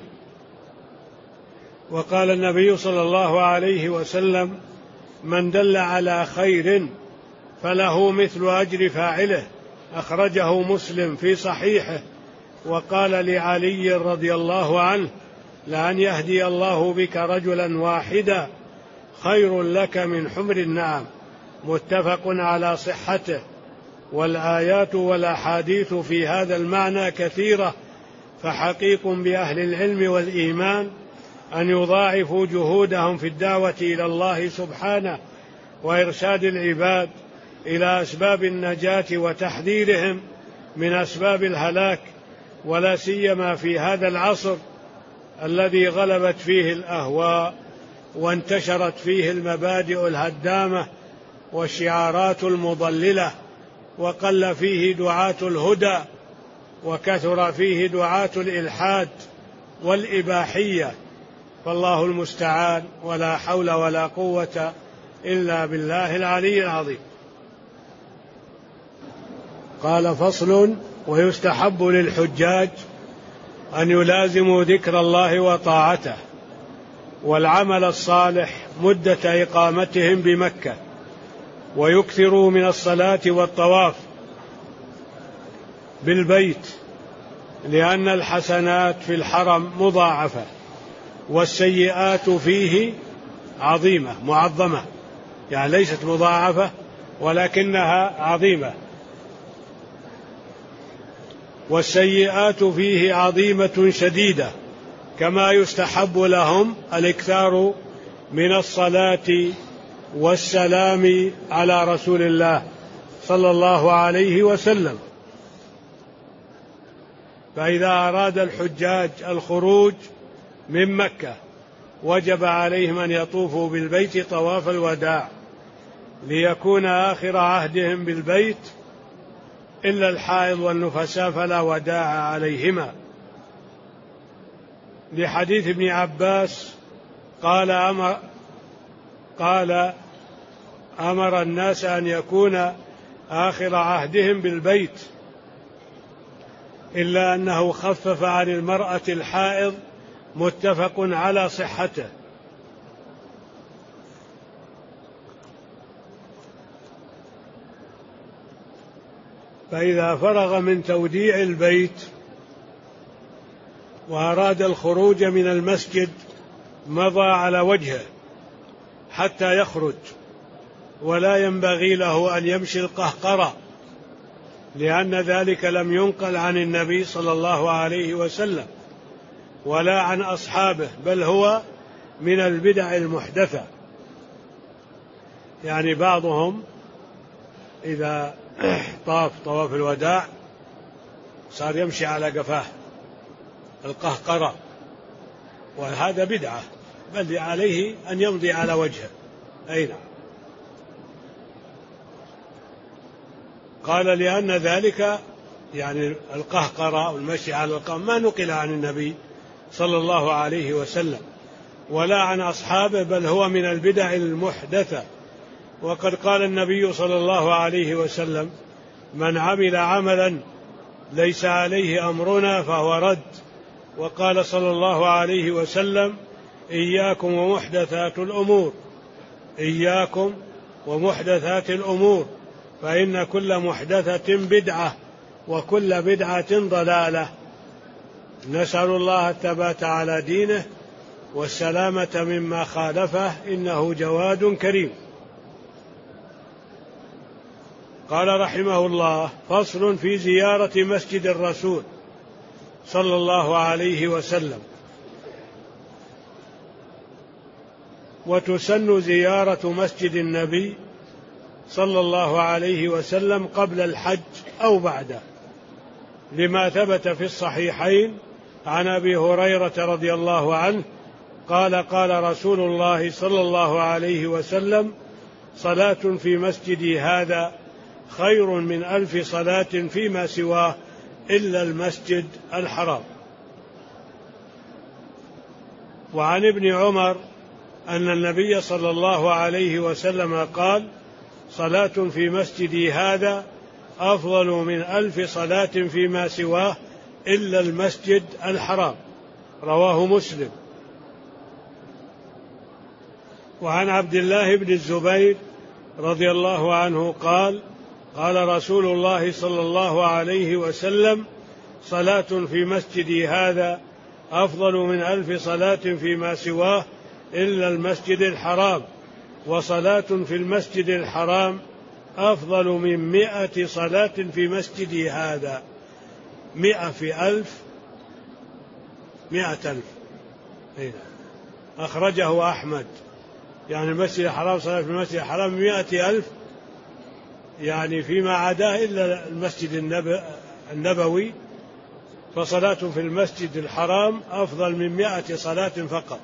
S1: وقال النبي صلى الله عليه وسلم: من دل على خير فله مثل أجر فاعله، أخرجه مسلم في صحيحه. وقال لعلي رضي الله عنه: لأن يهدي الله بك رجلا واحدا خير لك من حمر النعم، متفق على صحته. والآيات والأحاديث في هذا المعنى كثيرة، فحقيق بأهل العلم والإيمان أن يضاعفوا جهودهم في الدعوة إلى الله سبحانه وإرشاد العباد إلى أسباب النجاة وتحذيرهم من أسباب الهلاك، ولا سيما في هذا العصر الذي غلبت فيه الأهواء وانتشرت فيه المبادئ الهدامة والشعارات المضللة، وقل فيه دعاة الهدى وكثر فيه دعاة الإلحاد والإباحية. فالله المستعان، ولا حول ولا قوة إلا بالله العلي العظيم. قال: فصل: ويستحب للحجاج أن يلازموا ذكر الله وطاعته والعمل الصالح مدة إقامتهم بمكة، ويكثروا من الصلاة والطواف بالبيت، لأن الحسنات في الحرم مضاعفة والسيئات فيه عظيمة معظمة، يعني ليست مضاعفة ولكنها عظيمة، والسيئات فيه عظيمة شديدة. كما يستحب لهم الإكثار من الصلاة والسلام على رسول الله صلى الله عليه وسلم. فإذا أراد الحجاج الخروج من مكة وجب عليهم أن يطوفوا بالبيت طواف الوداع ليكون آخر عهدهم بالبيت، إلا الحائض والنفساء فلا وداع عليهما، لحديث ابن عباس قال أمر, قال أمر الناس أن يكون آخر عهدهم بالبيت، إلا أنه خفف عن المرأة الحائض متفق على صحته. فإذا فرغ من توديع البيت وأراد الخروج من المسجد مضى على وجهه حتى يخرج، ولا ينبغي له أن يمشي القهقرة، لأن ذلك لم ينقل عن النبي صلى الله عليه وسلم ولا عن أصحابه، بل هو من البدع المحدثة. يعني بعضهم إذا طاف طواف الوداع صار يمشي على قفاه القهقرة، وهذا بدعة، بل عليه أن يمضي على وجهه. أي نعم. قال لأن ذلك يعني القهقرة والمشي على القهقرة ما نقل عن النبي صلى الله عليه وسلم ولا عن أصحابه، بل هو من البدع المحدثة. وقد قال النبي صلى الله عليه وسلم: من عمل عملا ليس عليه أمرنا فهو رد. وقال صلى الله عليه وسلم: إياكم ومحدثات الأمور، إياكم ومحدثات الأمور، فإن كل محدثة بدعة وكل بدعة ضلالة. نسأل الله الثبات على دينه والسلامة مما خالفه، إنه جواد كريم. قال رحمه الله: فصل في زيارة مسجد الرسول صلى الله عليه وسلم. وتسن زيارة مسجد النبي صلى الله عليه وسلم قبل الحج أو بعده، لما ثبت في الصحيحين عن أبي هريرة رضي الله عنه قال: قال رسول الله صلى الله عليه وسلم: صلاة في مسجدي هذا خير من ألف صلاة فيما سواه إلا المسجد الحرام. وعن ابن عمر أن النبي صلى الله عليه وسلم قال: صلاة في مسجدي هذا أفضل من ألف صلاة فيما سواه إلا المسجد الحرام. رواه مسلم. وعن عبد الله بن الزبير رضي الله عنه قال: قال رسول الله صلى الله عليه وسلم: صلاة في مسجدي هذا أفضل من ألف صلاة فيما سواه إلا المسجد الحرام، وصلاة في المسجد الحرام أفضل من مئة صلاة في مسجدي هذا. مئة في ألف مئة ألف. أخرجه أحمد. يعني المسجد الحرام صلاة في المسجد الحرام مئة ألف، يعني فيما عداه إلا المسجد النبوي، فصلاة في المسجد الحرام أفضل من مئة صلاة فقط.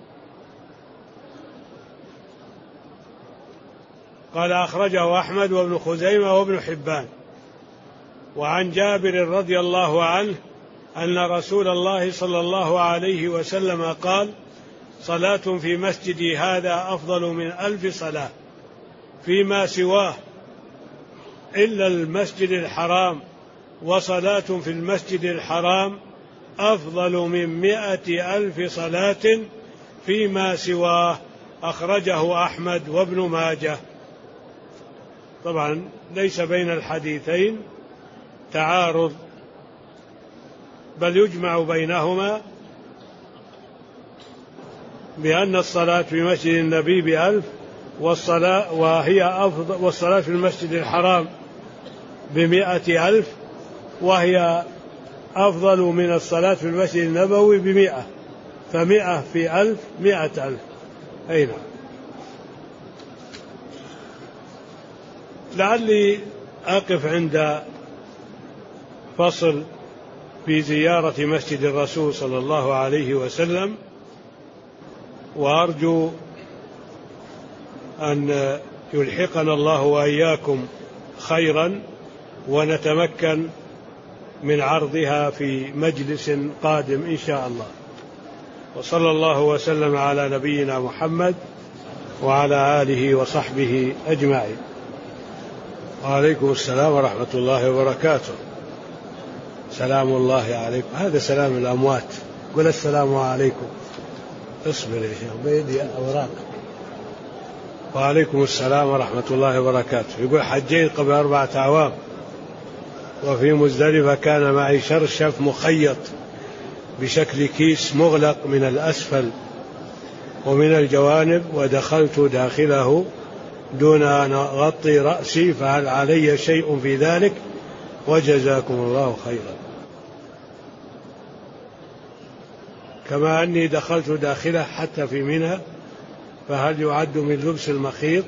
S1: قال: أخرجه أحمد وابن خزيمة وابن حبان. وعن جابر رضي الله عنه أن رسول الله صلى الله عليه وسلم قال: صلاة في مسجدي هذا أفضل من ألف صلاة فيما سواه إلا المسجد الحرام، وصلاة في المسجد الحرام أفضل من مئة ألف صلاة فيما سواه. أخرجه أحمد وابن ماجه. طبعا ليس بين الحديثين تعارض، بل يجمع بينهما بأن الصلاة في مسجد النبي بألف، والصلاة وهي أفضل، والصلاة في المسجد الحرام بمئة ألف، وهي أفضل من الصلاة في المسجد النبوي بمئة، فمئة في ألف مئة ألف. أي نعم. لعلي أقف عند فصل في زيارة مسجد الرسول صلى الله عليه وسلم، وأرجو أن يلحقنا الله وإياكم خيرا ونتمكن من عرضها في مجلس قادم إن شاء الله. وصلى الله وسلم على نبينا محمد وعلى آله وصحبه أجمعين. وعليكم السلام ورحمة الله وبركاته. سلام الله عليكم. هذا سلام الأموات. قل السلام عليكم. اصبر يا شيخ بيدي أوراق. وعليكم السلام ورحمة الله وبركاته. يقول حجيت قبل أربعة أعوام وفي مزدلفة كان معي شرشف مخيط بشكل كيس مغلق من الأسفل ومن الجوانب، ودخلت داخله دون أن أغطي رأسي، فهل علي شيء في ذلك؟ وجزاكم الله خيرا. كما أني دخلت داخله حتى في منى، فهل يعد من لبس المخيط؟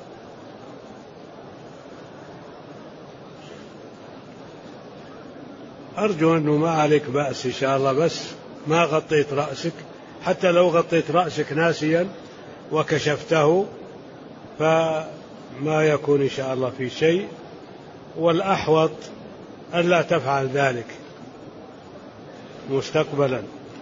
S1: أرجو أنه ما عليك بأس إن شاء الله، بس ما غطيت رأسك. حتى لو غطيت رأسك ناسيا وكشفته فما يكون إن شاء الله في شيء، والأحوط ألا تفعل ذلك مستقبلا.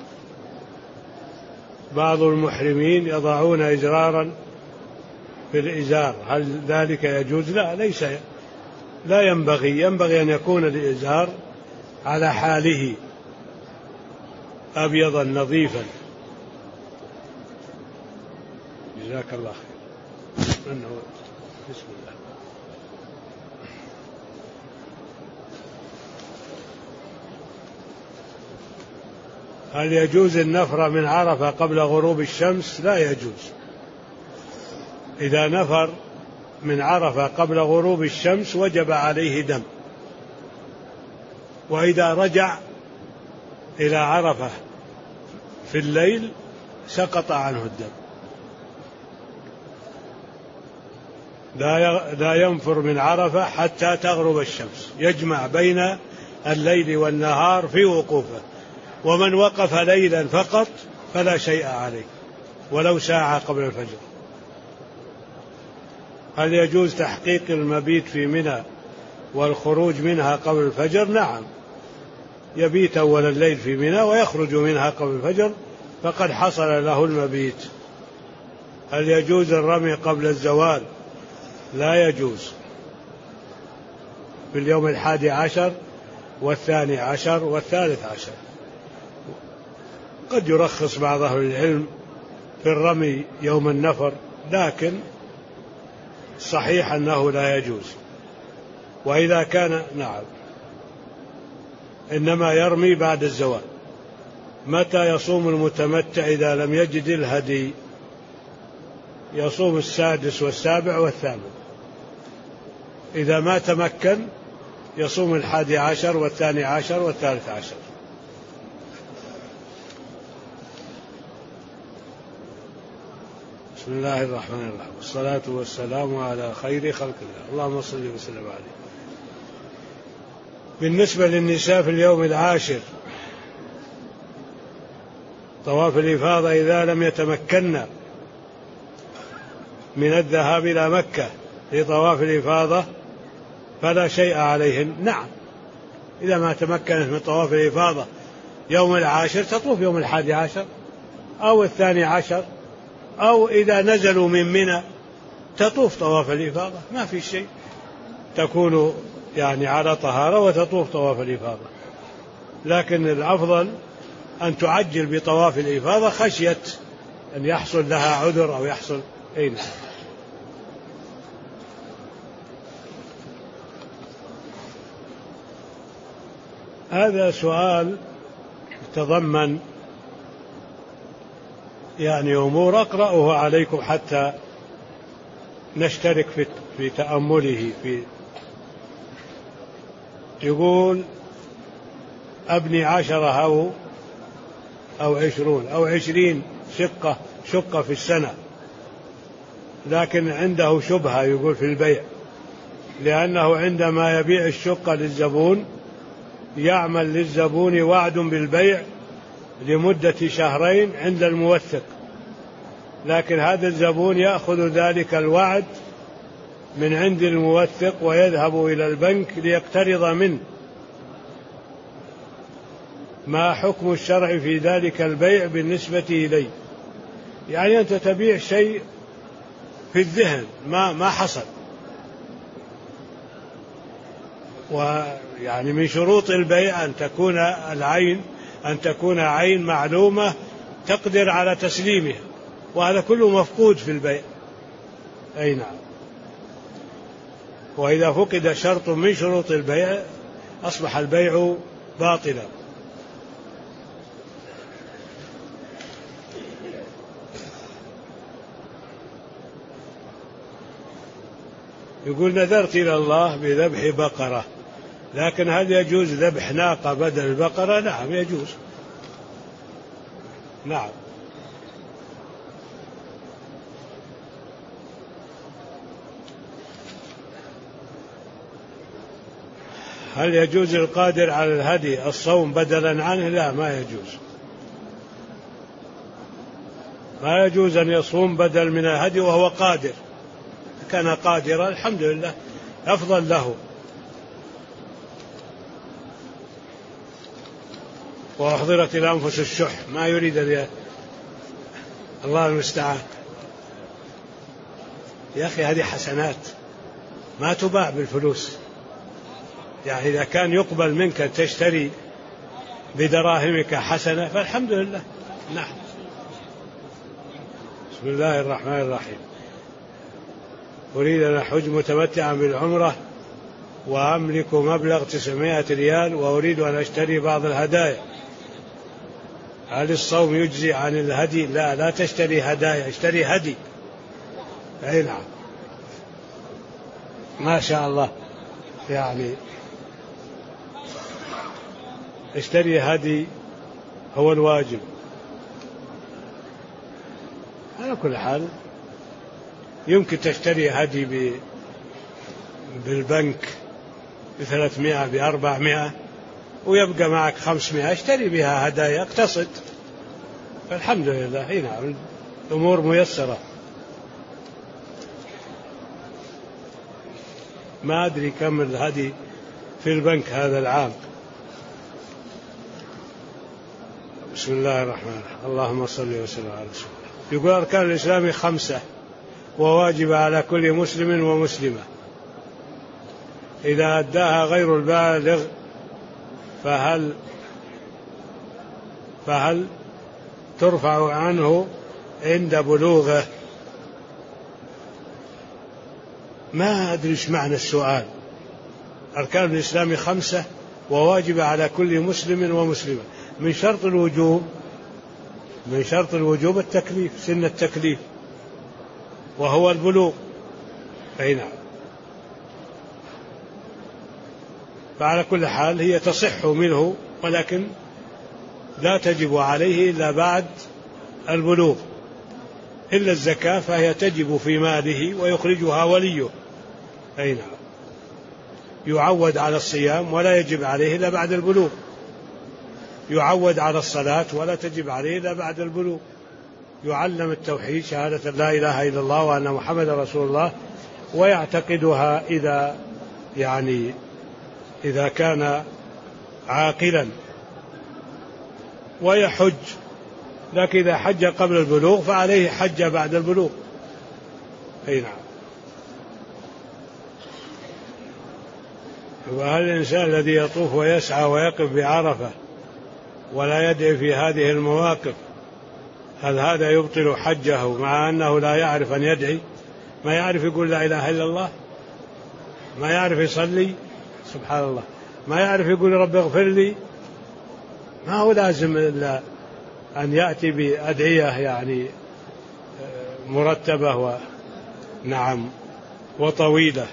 S1: بعض المحرمين يضعون إزرارا في الإزار، هل ذلك يجوز؟ لا، ليس لا ينبغي ينبغي أن يكون الإزار على حاله أبيضا نظيفا. جزاك الله خير. أنه بسم الله. هل يجوز النفر من عرفة قبل غروب الشمس؟ لا يجوز. إذا نفر من عرفة قبل غروب الشمس وجب عليه دم، وإذا رجع إلى عرفة في الليل سقط عنه الدم. لا ينفر من عرفة حتى تغرب الشمس، يجمع بين الليل والنهار في وقوفه. ومن وقف ليلا فقط فلا شيء عليه ولو ساعة قبل الفجر. هل يجوز تحقيق المبيت في منى والخروج منها قبل الفجر؟ نعم، يبيت أول الليل في منى ويخرج منها قبل الفجر فقد حصل له المبيت. هل يجوز الرمي قبل الزوال؟ لا يجوز. في اليوم الحادي عشر والثاني عشر والثالث عشر. قد يرخص بعض أهل العلم في الرمي يوم النفر، لكن صحيح أنه لا يجوز. وإذا كان نعم إنما يرمي بعد الزوال. متى يصوم المتمتع إذا لم يجد الهدي؟ يصوم السادس والسابع والثامن. إذا ما تمكن يصوم الحادي عشر والثاني عشر والثالث عشر. بسم الله الرحمن الرحيم، والصلاة والسلام على خير خلق الله، اللهم صل وسلم عليه. بالنسبة للنساء في اليوم العاشر طواف الإفاضة إذا لم يتمكن من الذهاب إلى مكة لطواف الإفاضة فلا شيء عليهن. نعم، إذا ما تمكنت من طواف الإفاضة يوم العاشر تطوف يوم الحادي عشر أو الثاني عشر، أو إذا نزلوا من منى تطوف طواف الإفاضة، ما في شيء، تكون يعني على طهارة وتطوف طواف الإفاضة. لكن الأفضل أن تعجل بطواف الإفاضة خشية أن يحصل لها عذر أو يحصل أين. هذا سؤال يتضمن يعني أمور أقرأه عليكم حتى نشترك في في تأمله. في يقول أبني عشرة أو أو عشرون أو عشرين شقة شقة في السنة، لكن عنده شبهة يقول في البيع، لأنه عندما يبيع الشقة للزبون يعمل للزبون وعد بالبيع لمدة شهرين عند الموثق، لكن هذا الزبون يأخذ ذلك الوعد من عند الموثق ويذهب إلى البنك ليقترض منه. ما حكم الشرع في ذلك البيع بالنسبة إليه؟ يعني أنت تبيع شيء في الذهن ما ما حصل، ويعني من شروط البيع أن تكون العين أن تكون عين معلومة تقدر على تسليمها، وهذا كله مفقود في البيع. أي نعم. وإذا فقد شرط من شروط البيع أصبح البيع باطلا. يقول نذرت إلى الله بذبح بقرة، لكن هل يجوز ذبح ناقة بدل البقرة؟ نعم يجوز. نعم. هل يجوز القادر على الهدي الصوم بدلا عنه؟ لا، ما يجوز. ما يجوز أن يصوم بدل من الهدي وهو قادر. كان قادرا الحمد لله أفضل له. وأحضرت الأنفس الشح، ما يريد أن الله المستعان. يا أخي هذه حسنات ما تباع بالفلوس. يعني إذا كان يقبل منك تشتري بدراهمك حسنة فالحمد لله. نعم. بسم الله الرحمن الرحيم. أريد أن أحج متمتعا بالعمرة وأملك مبلغ تسعمائة ريال وأريد أن أشتري بعض الهدايا، هل الصوم يجزي عن الهدي؟ لا، لا تشتري هدايا، اشتري هدي. أي نعم. ما شاء الله. يعني اشتري هدي هو الواجب. على كل حال يمكن تشتري هدي بالبنك بثلاثمائة بأربعمائة ويبقى معك خمسمائة، اشتري بها هدايا، اقتصد. فالحمد لله. هنا نعم الأمور ميسرة. ما أدري كم الهدي في البنك هذا العام. بسم الله الرحمن الرحيم. اللهم صل وسلم على رسول الله. يقول أركان الإسلام خمسة وواجب على كل مسلم ومسلمة، إذا أداها غير البالغ فهل فهل ترفع عنه عند بلوغه؟ ما أدري إيش معنى السؤال. أركان الإسلام خمسة وواجب على كل مسلم ومسلمة. من شرط الوجوب من شرط الوجوب التكليف، سن التكليف، وهو البلوغ. أي نعم. فعلى كل حال هي تصح منه، ولكن لا تجب عليه إلا بعد البلوغ، إلا الزكاة فهي تجب في ماله ويخرجها وليه. أي نعم. يعود على الصيام ولا يجب عليه إلا بعد البلوغ، يعود على الصلاة ولا تجب عليه إلا بعد البلوغ، يعلم التوحيد شهادة لا إله إلا الله وأن محمد رسول الله ويعتقدها إذا يعني إذا كان عاقلا، ويحج. لكن إذا حج قبل البلوغ فعليه حج بعد البلوغ. أي نعم. وهل الإنسان الذي يطوف ويسعى ويقف بعرفة ولا يدعي في هذه المواقف هل هذا يبطل حجه مع أنه لا يعرف أن يدعي؟ ما يعرف يقول لا إله إلا الله، ما يعرف يصلي، سبحان الله، ما يعرف يقول رب اغفر لي. ما هو لازم إلا أن يأتي بأدعية يعني مرتبة ونعم وطويلة.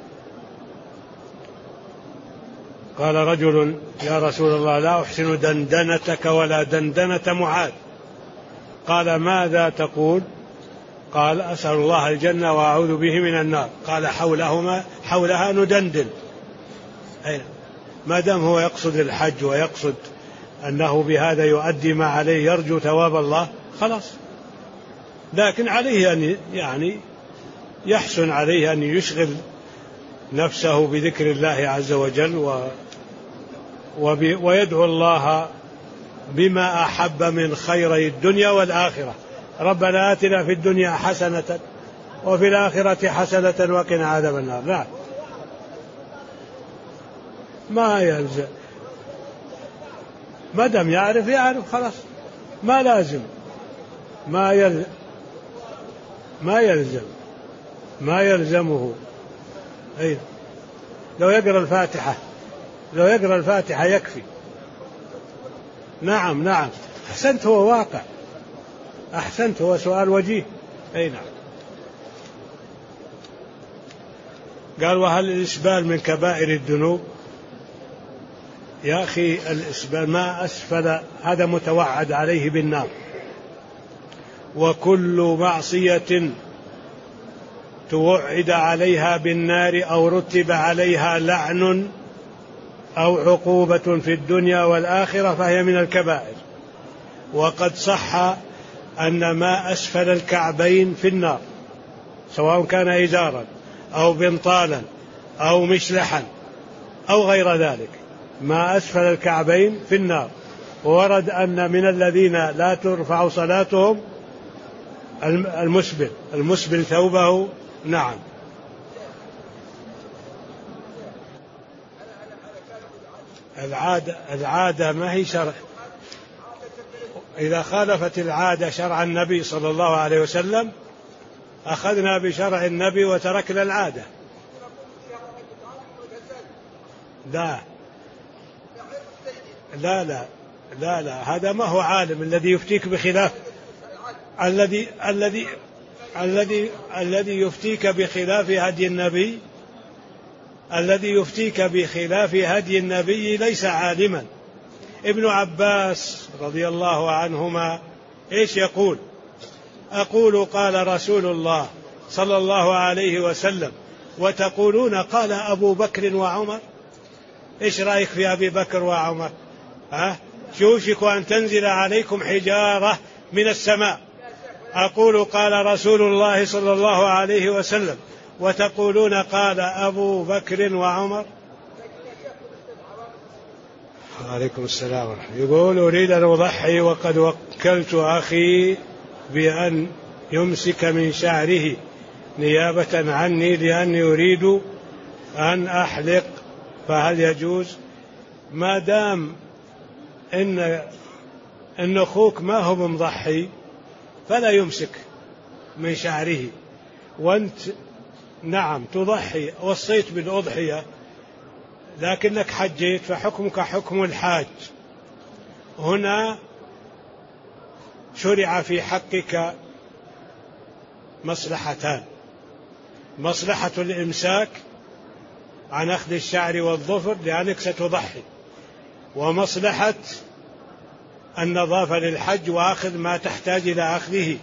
S1: قال رجل يا رسول الله لا أحسن دندنتك ولا دندنة معاذ. قال ماذا تقول؟ قال أسأل الله الجنة وأعوذ به من النار. قال حولهما حولها ندندن. ما دام هو يقصد الحج ويقصد أنه بهذا يؤدي ما عليه يرجو ثواب الله خلاص. لكن عليه أن يعني يحسن عليه أن يشغل نفسه بذكر الله عز وجل و ويدعو الله بما أحب من خيري الدنيا والآخرة. ربنا آتنا في الدنيا حسنة وفي الآخرة حسنة وقنا عذاب النار. نعم. ما يلزم ما دام يعرف يعرف خلاص، ما لازم، ما يلزم ما يلزم ما يلزمه. أي لو يقرأ الفاتحة لو يقرأ الفاتحة يكفي. نعم نعم أحسنت، هو واقع، أحسنت، هو سؤال وجيه. أي نعم. قال وهل الإسبال من كبائر الذنوب؟ يا أخي الإسبال ما أسفل هذا متوعد عليه بالنار، وكل معصية توعد عليها بالنار أو رتب عليها لعن أو عقوبة في الدنيا والآخرة فهي من الكبائر. وقد صح أن ما أسفل الكعبين في النار، سواء كان إزارا أو بنطالا أو مشلحا أو غير ذلك، ما أسفل الكعبين في النار. وورد أن من الذين لا ترفع صلاتهم المسبل المسبل ثوبه. نعم. العادة العادة ما هي شرع. إذا خالفت العادة شرع النبي صلى الله عليه وسلم أخذنا بشرع النبي وتركنا العادة. لا لا لا لا لا هذا ما هو عالم الذي يفتيك بخلاف الذي الذي الذي الذي يفتيك بخلاف هدي النبي الذي يفتيك بخلاف هدي النبي ليس عالما. ابن عباس رضي الله عنهما ايش يقول؟ أقول قال رسول الله صلى الله عليه وسلم وتقولون قال أبو بكر وعمر. ايش رأيك في أبي بكر وعمر؟ ها؟ يوشك أن تنزل عليكم حجارة من السماء. أقول قال رسول الله صلى الله عليه وسلم وتقولون قال أبو بكر وعمر. عليكم السلام ورحمة. يقول أريد أن أضحي وقد وكلت أخي بأن يمسك من شعره نيابة عني لأني أريد أن أحلق، فهل يجوز؟ ما دام إن إن أخوك ما هو مضحي فلا يمسك من شعره، وأنت نعم تضحي، وصيت بالأضحية لكنك حجيت فحكمك حكم الحاج. هنا شرع في حقك مصلحتان: مصلحة الإمساك عن أخذ الشعر والظفر لأنك ستضحي، ومصلحة النظافة للحج وأخذ ما تحتاج إلى أخذه،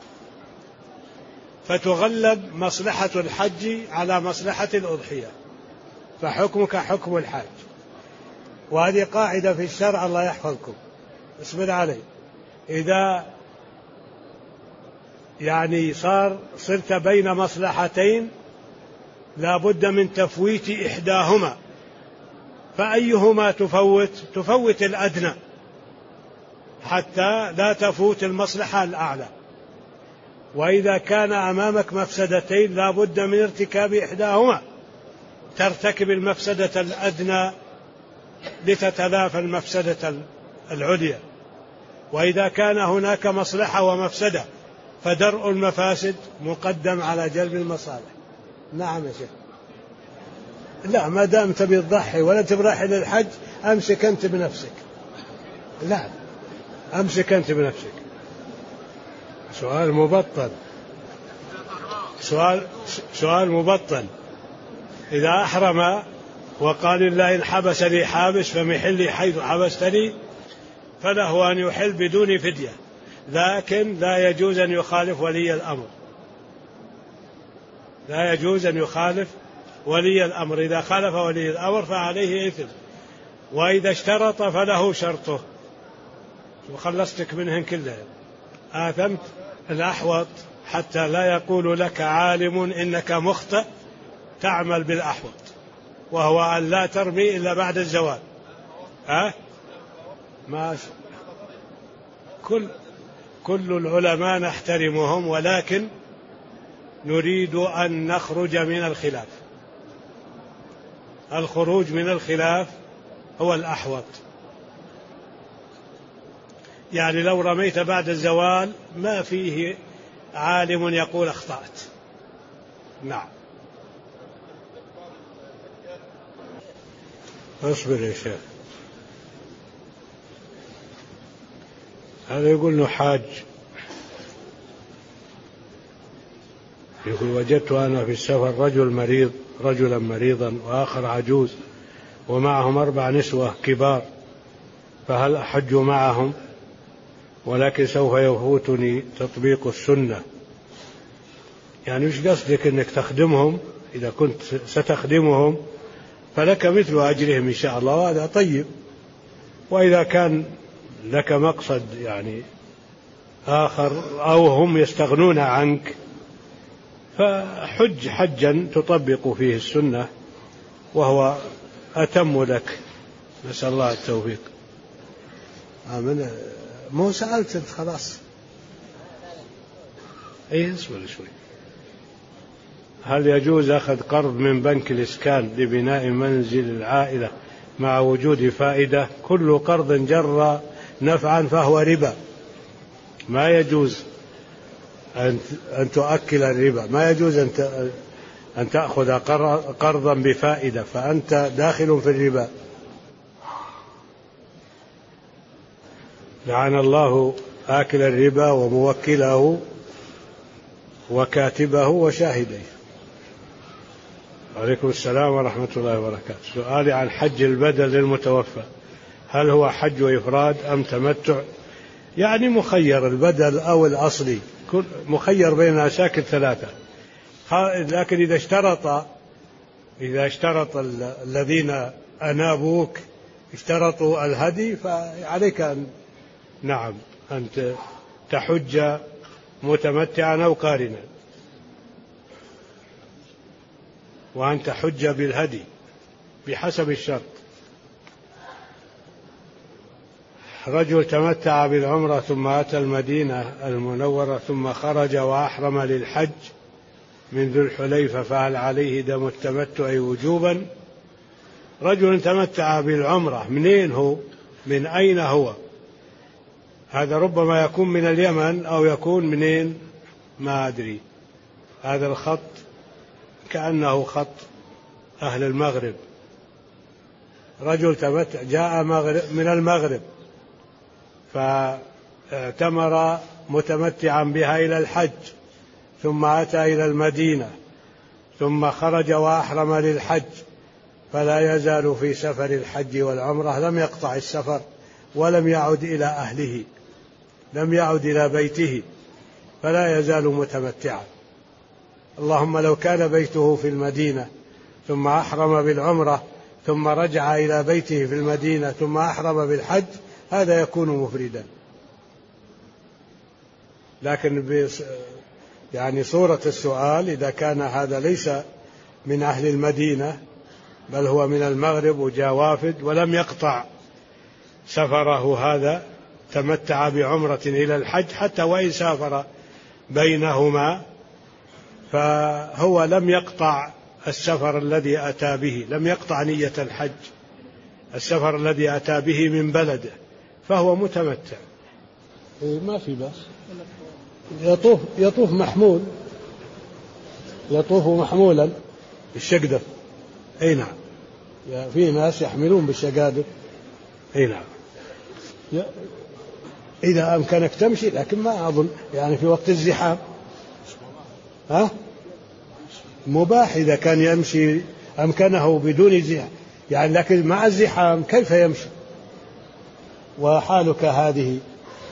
S1: فتغلب مصلحة الحج على مصلحة الأضحية، فحكمك حكم الحاج. وهذه قاعدة في الشرع الله يحفظكم، اسمع علي. إذا يعني صار صرت بين مصلحتين لا بد من تفويت إحداهما، فأيهما تفوت؟ تفوت الأدنى حتى لا تفوت المصلحة الأعلى. وإذا كان أمامك مفسدتين لا بد من ارتكاب إحداهما، ترتكب المفسدة الأدنى لتتلافى المفسدة العليا. وإذا كان هناك مصلحة ومفسدة فدرء المفاسد مقدم على جلب المصالح. نعم يا شيخ. لا، ما دام تبي تضحي ولا تبرح إلى الحج أمسك أنت بنفسك. لا، أمسك أنت بنفسك. سؤال مبطل، سؤال سؤال مبطل. إذا أحرم وقال الله إن حبسني حابس فمحلي حيث حبستني، فله أن يحل بدون فدية، لكن لا يجوز أن يخالف ولي الأمر. لا يجوز أن يخالف ولي الأمر. إذا خالف ولي الأمر فعليه إثم، وإذا اشترط فله شرطه. وخلصتك منهن كلها، آثمت. الأحوط حتى لا يقول لك عالم إنك مخطئ تعمل بالأحوط، وهو أن لا ترمي إلا بعد الزوال. ها؟ ما كل كل العلماء نحترمهم، ولكن نريد أن نخرج من الخلاف. الخروج من الخلاف هو الأحوط. يعني لو رميت بعد الزوال ما فيه عالم يقول أخطأت. نعم. اصبر يا شيخ. هذا يقول له حاج، يقول وجدت أنا في السفر رجل مريض رجلا مريضا وآخر عجوز ومعهم أربع نسوة كبار، فهل أحج معهم؟ ولكن سوف يفوتني تطبيق السنة. يعني مش قصدك أنك تخدمهم؟ إذا كنت ستخدمهم فلك مثل أجرهم إن شاء الله، وهذا طيب. وإذا كان لك مقصد يعني آخر أو هم يستغنون عنك فحج حجا تطبق فيه السنة وهو أتم لك. نسأل الله التوفيق. آمين. مو سألت خلاص. أي اسمه شوي. هل يجوز أخذ قرض من بنك الإسكان لبناء منزل العائلة مع وجود فائدة؟ كل قرض جر نفعا فهو ربا، ما يجوز أن تؤكل الربا، ما يجوز أن تأخذ قرضا بفائدة، فأنت داخل في الربا. لعن الله آكل الربا وموكله وكاتبه وشاهديه. عليكم السلام ورحمة الله وبركاته. سؤالي عن حج البدل للمتوفى، هل هو حج وإفراد أم تمتع؟ يعني مخير البدل أو الأصلي، مخير بين أشاكل ثلاثة. لكن إذا اشترط إذا اشترط الذين أنابوك اشترطوا الهدي فعليك أن نعم أن تحج متمتعا أو قارنا، وأن تحج بالهدي بحسب الشرط. رجل تمتع بالعمرة ثم أتى المدينة المنورة ثم خرج وأحرم للحج من ذو الحليفة، فهل عليه دم التمتع وجوبا؟ رجل تمتع بالعمرة، منين هو؟ من أين هو؟ هذا ربما يكون من اليمن أو يكون منين ما أدري. هذا الخط كأنه خط أهل المغرب. رجل تمتع جاء من المغرب فاعتمر متمتعا بها إلى الحج ثم أتى إلى المدينة ثم خرج وأحرم للحج، فلا يزال في سفر الحج والعمرة، لم يقطع السفر ولم يعد إلى أهله، لم يعد إلى بيته، فلا يزال متمتعا. اللهم لو كان بيته في المدينة ثم أحرم بالعمرة ثم رجع إلى بيته في المدينة ثم أحرم بالحج، هذا يكون مفردا. لكن يعني صورة السؤال إذا كان هذا ليس من أهل المدينة بل هو من المغرب وجاء وافد ولم يقطع سفره، هذا تمتع بعمرة إلى الحج حتى وإن سافر بينهما، فهو لم يقطع السفر الذي أتى به، لم يقطع نية الحج، السفر الذي أتى به من بلده، فهو متمتع. ما في بس يطوف يطوف محمول، يطوف محمولا بالشقدة. أي نعم، في ناس يحملون بالشقادر. أي نعم، إذا أمكنك تمشي، لكن ما أظن يعني في وقت الزحام. ها؟ مباح إذا كان يمشي أمكنه بدون زحام يعني، لكن مع الزحام كيف يمشي وحالك هذه؟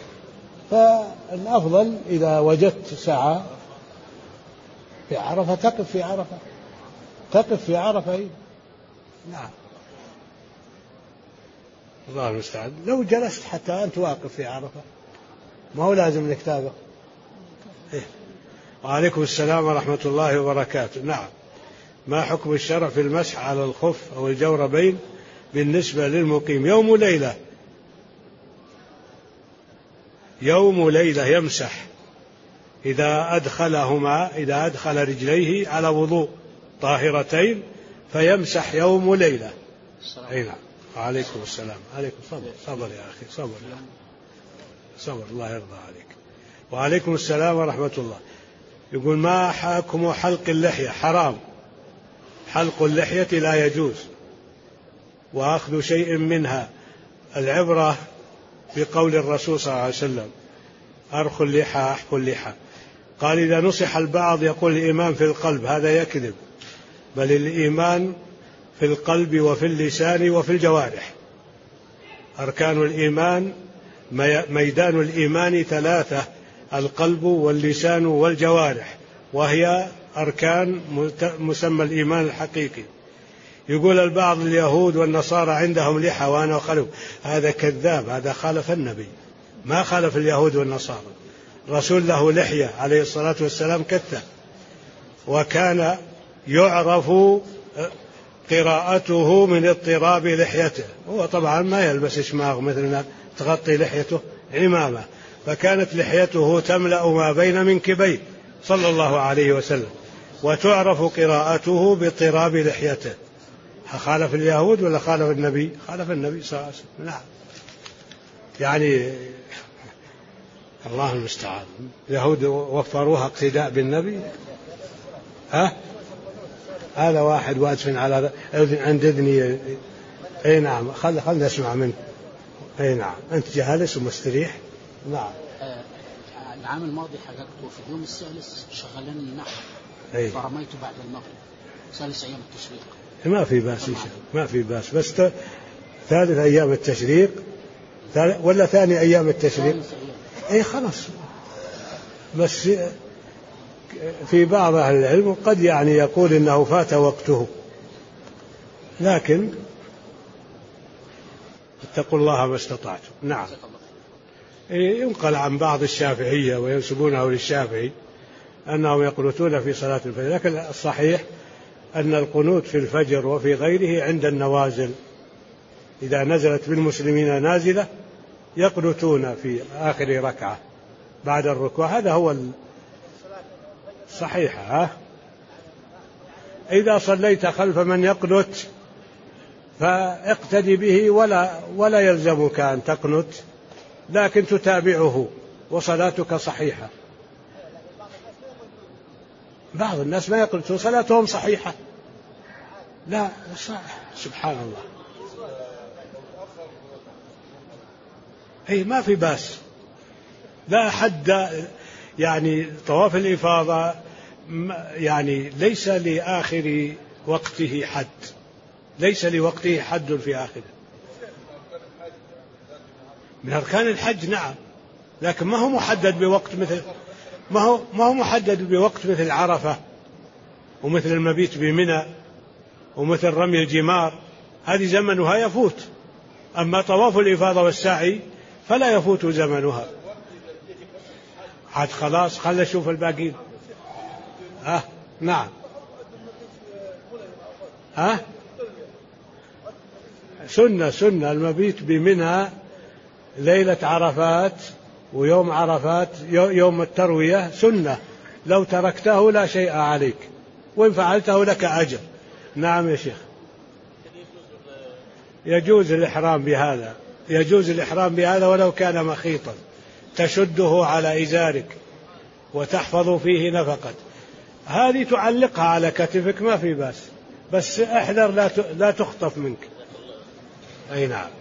S1: فالأفضل إذا وجدت ساعة في عرفة تقف في عرفة، تقف في عرفة. إيه؟ نعم، الله المستعان. لو جلست حتى أنت واقف في عرفة ما هو لازم انك تابق. إيه؟ وعليكم السلام ورحمة الله وبركاته. نعم، ما حكم الشرع في المسح على الخف أو الجوربين بالنسبة للمقيم؟ يوم ليلة، يوم ليلة يمسح إذا أدخلهما، إذا أدخل رجليه على وضوء طاهرتين فيمسح يوم ليلة. أي نعم. وعليكم السلام. عليكم صبر صبر يا أخي صبر. صبر الله يرضى عليك. وعليكم السلام ورحمة الله. يقول ما حكم حلق اللحية؟ حرام، حلق اللحية لا يجوز، وأخذ شيء منها. العبرة بقول الرسول صلى الله عليه وسلم أرخوا اللحى أحكوا اللحى. قال إذا نصح البعض يقول الإيمان في القلب، هذا يكذب، بل الإيمان في القلب وفي اللسان وفي الجوارح. أركان الإيمان ميدان الإيمان ثلاثة: القلب واللسان والجوارح، وهي أركان مسمى الإيمان الحقيقي. يقول البعض اليهود والنصارى عندهم لحى وأنا أخالف، هذا كذاب، هذا خالف النبي، ما خالف اليهود والنصارى. رسول له لحية عليه الصلاة والسلام كثة، وكان يعرف قراءته من اضطراب لحيته. هو طبعا ما يلبس شماغ مثلنا تغطي لحيته عمامة، فكانت لحيته تملأ ما بين منكبيه صلى الله عليه وسلم، وتعرف قراءته باضطراب لحيته. خالف اليهود ولا خالف النبي؟ خالف النبي صلى الله عليه وسلم. نعم، يعني الله المستعان. اليهود وفروها اقتداء بالنبي. ها هذا واحد واقف على عند اذني. اي نعم، خل خل نسمع منك. اي نعم، انت جالس ومستريح. نعم.
S2: آه العام الماضي حققته في اليوم الثالث شغلني النحو،
S1: أي.
S2: فرميته بعد المغرب ثالث ايام التشريق.
S1: ما في باس، ما في باس، بس ثالث ايام التشريق ولا ثاني ايام التشريق؟ اي خلاص. بس في بعض أهل العلم قد يعني يقول إنه فات وقته، لكن اتقوا الله ما استطعتم. نعم. ينقل عن بعض الشافعية وينسبونه للشافعي أنهم يقنتون في صلاة الفجر، لكن الصحيح أن القنوت في الفجر وفي غيره عند النوازل، إذا نزلت بالمسلمين نازلة يقنتون في آخر ركعة بعد الركوع، هذا هو صحيحة. ها؟ إذا صليت خلف من يقنت فاقتدي به، ولا ولا يلزمك أن تقنت، لكن تتابعه وصلاتك صحيحة. بعض الناس ما يقنتون صلاتهم صحيحة. لا صح. سبحان الله. أي ما في باس، لا حد. يعني طواف الإفاضة يعني ليس لآخر وقته حد، ليس لوقته حد في آخره. من أركان الحج نعم، لكن ما هو محدد بوقت، مثل ما هو ما هو محدد بوقت مثل عرفة ومثل المبيت بمنى ومثل رمي الجمار، هذه زمنها يفوت. أما طواف الإفاضة والسعي فلا يفوت زمنها. عاد خلاص، خلنا نشوف الباقين. ها نعم. ها سنة سنة المبيت بمنى ليلة عرفات ويوم عرفات يوم التروية سنة، لو تركته لا شيء عليك، وإن فعلته لك أجر. نعم يا شيخ. يجوز الإحرام بهذا، يجوز الإحرام بهذا ولو كان مخيطا، تشده على إزارك وتحفظ فيه نفقة، هذه تعلقها على كتفك ما في بأس، بس احذر لا لا تخطف منك. أي نعم.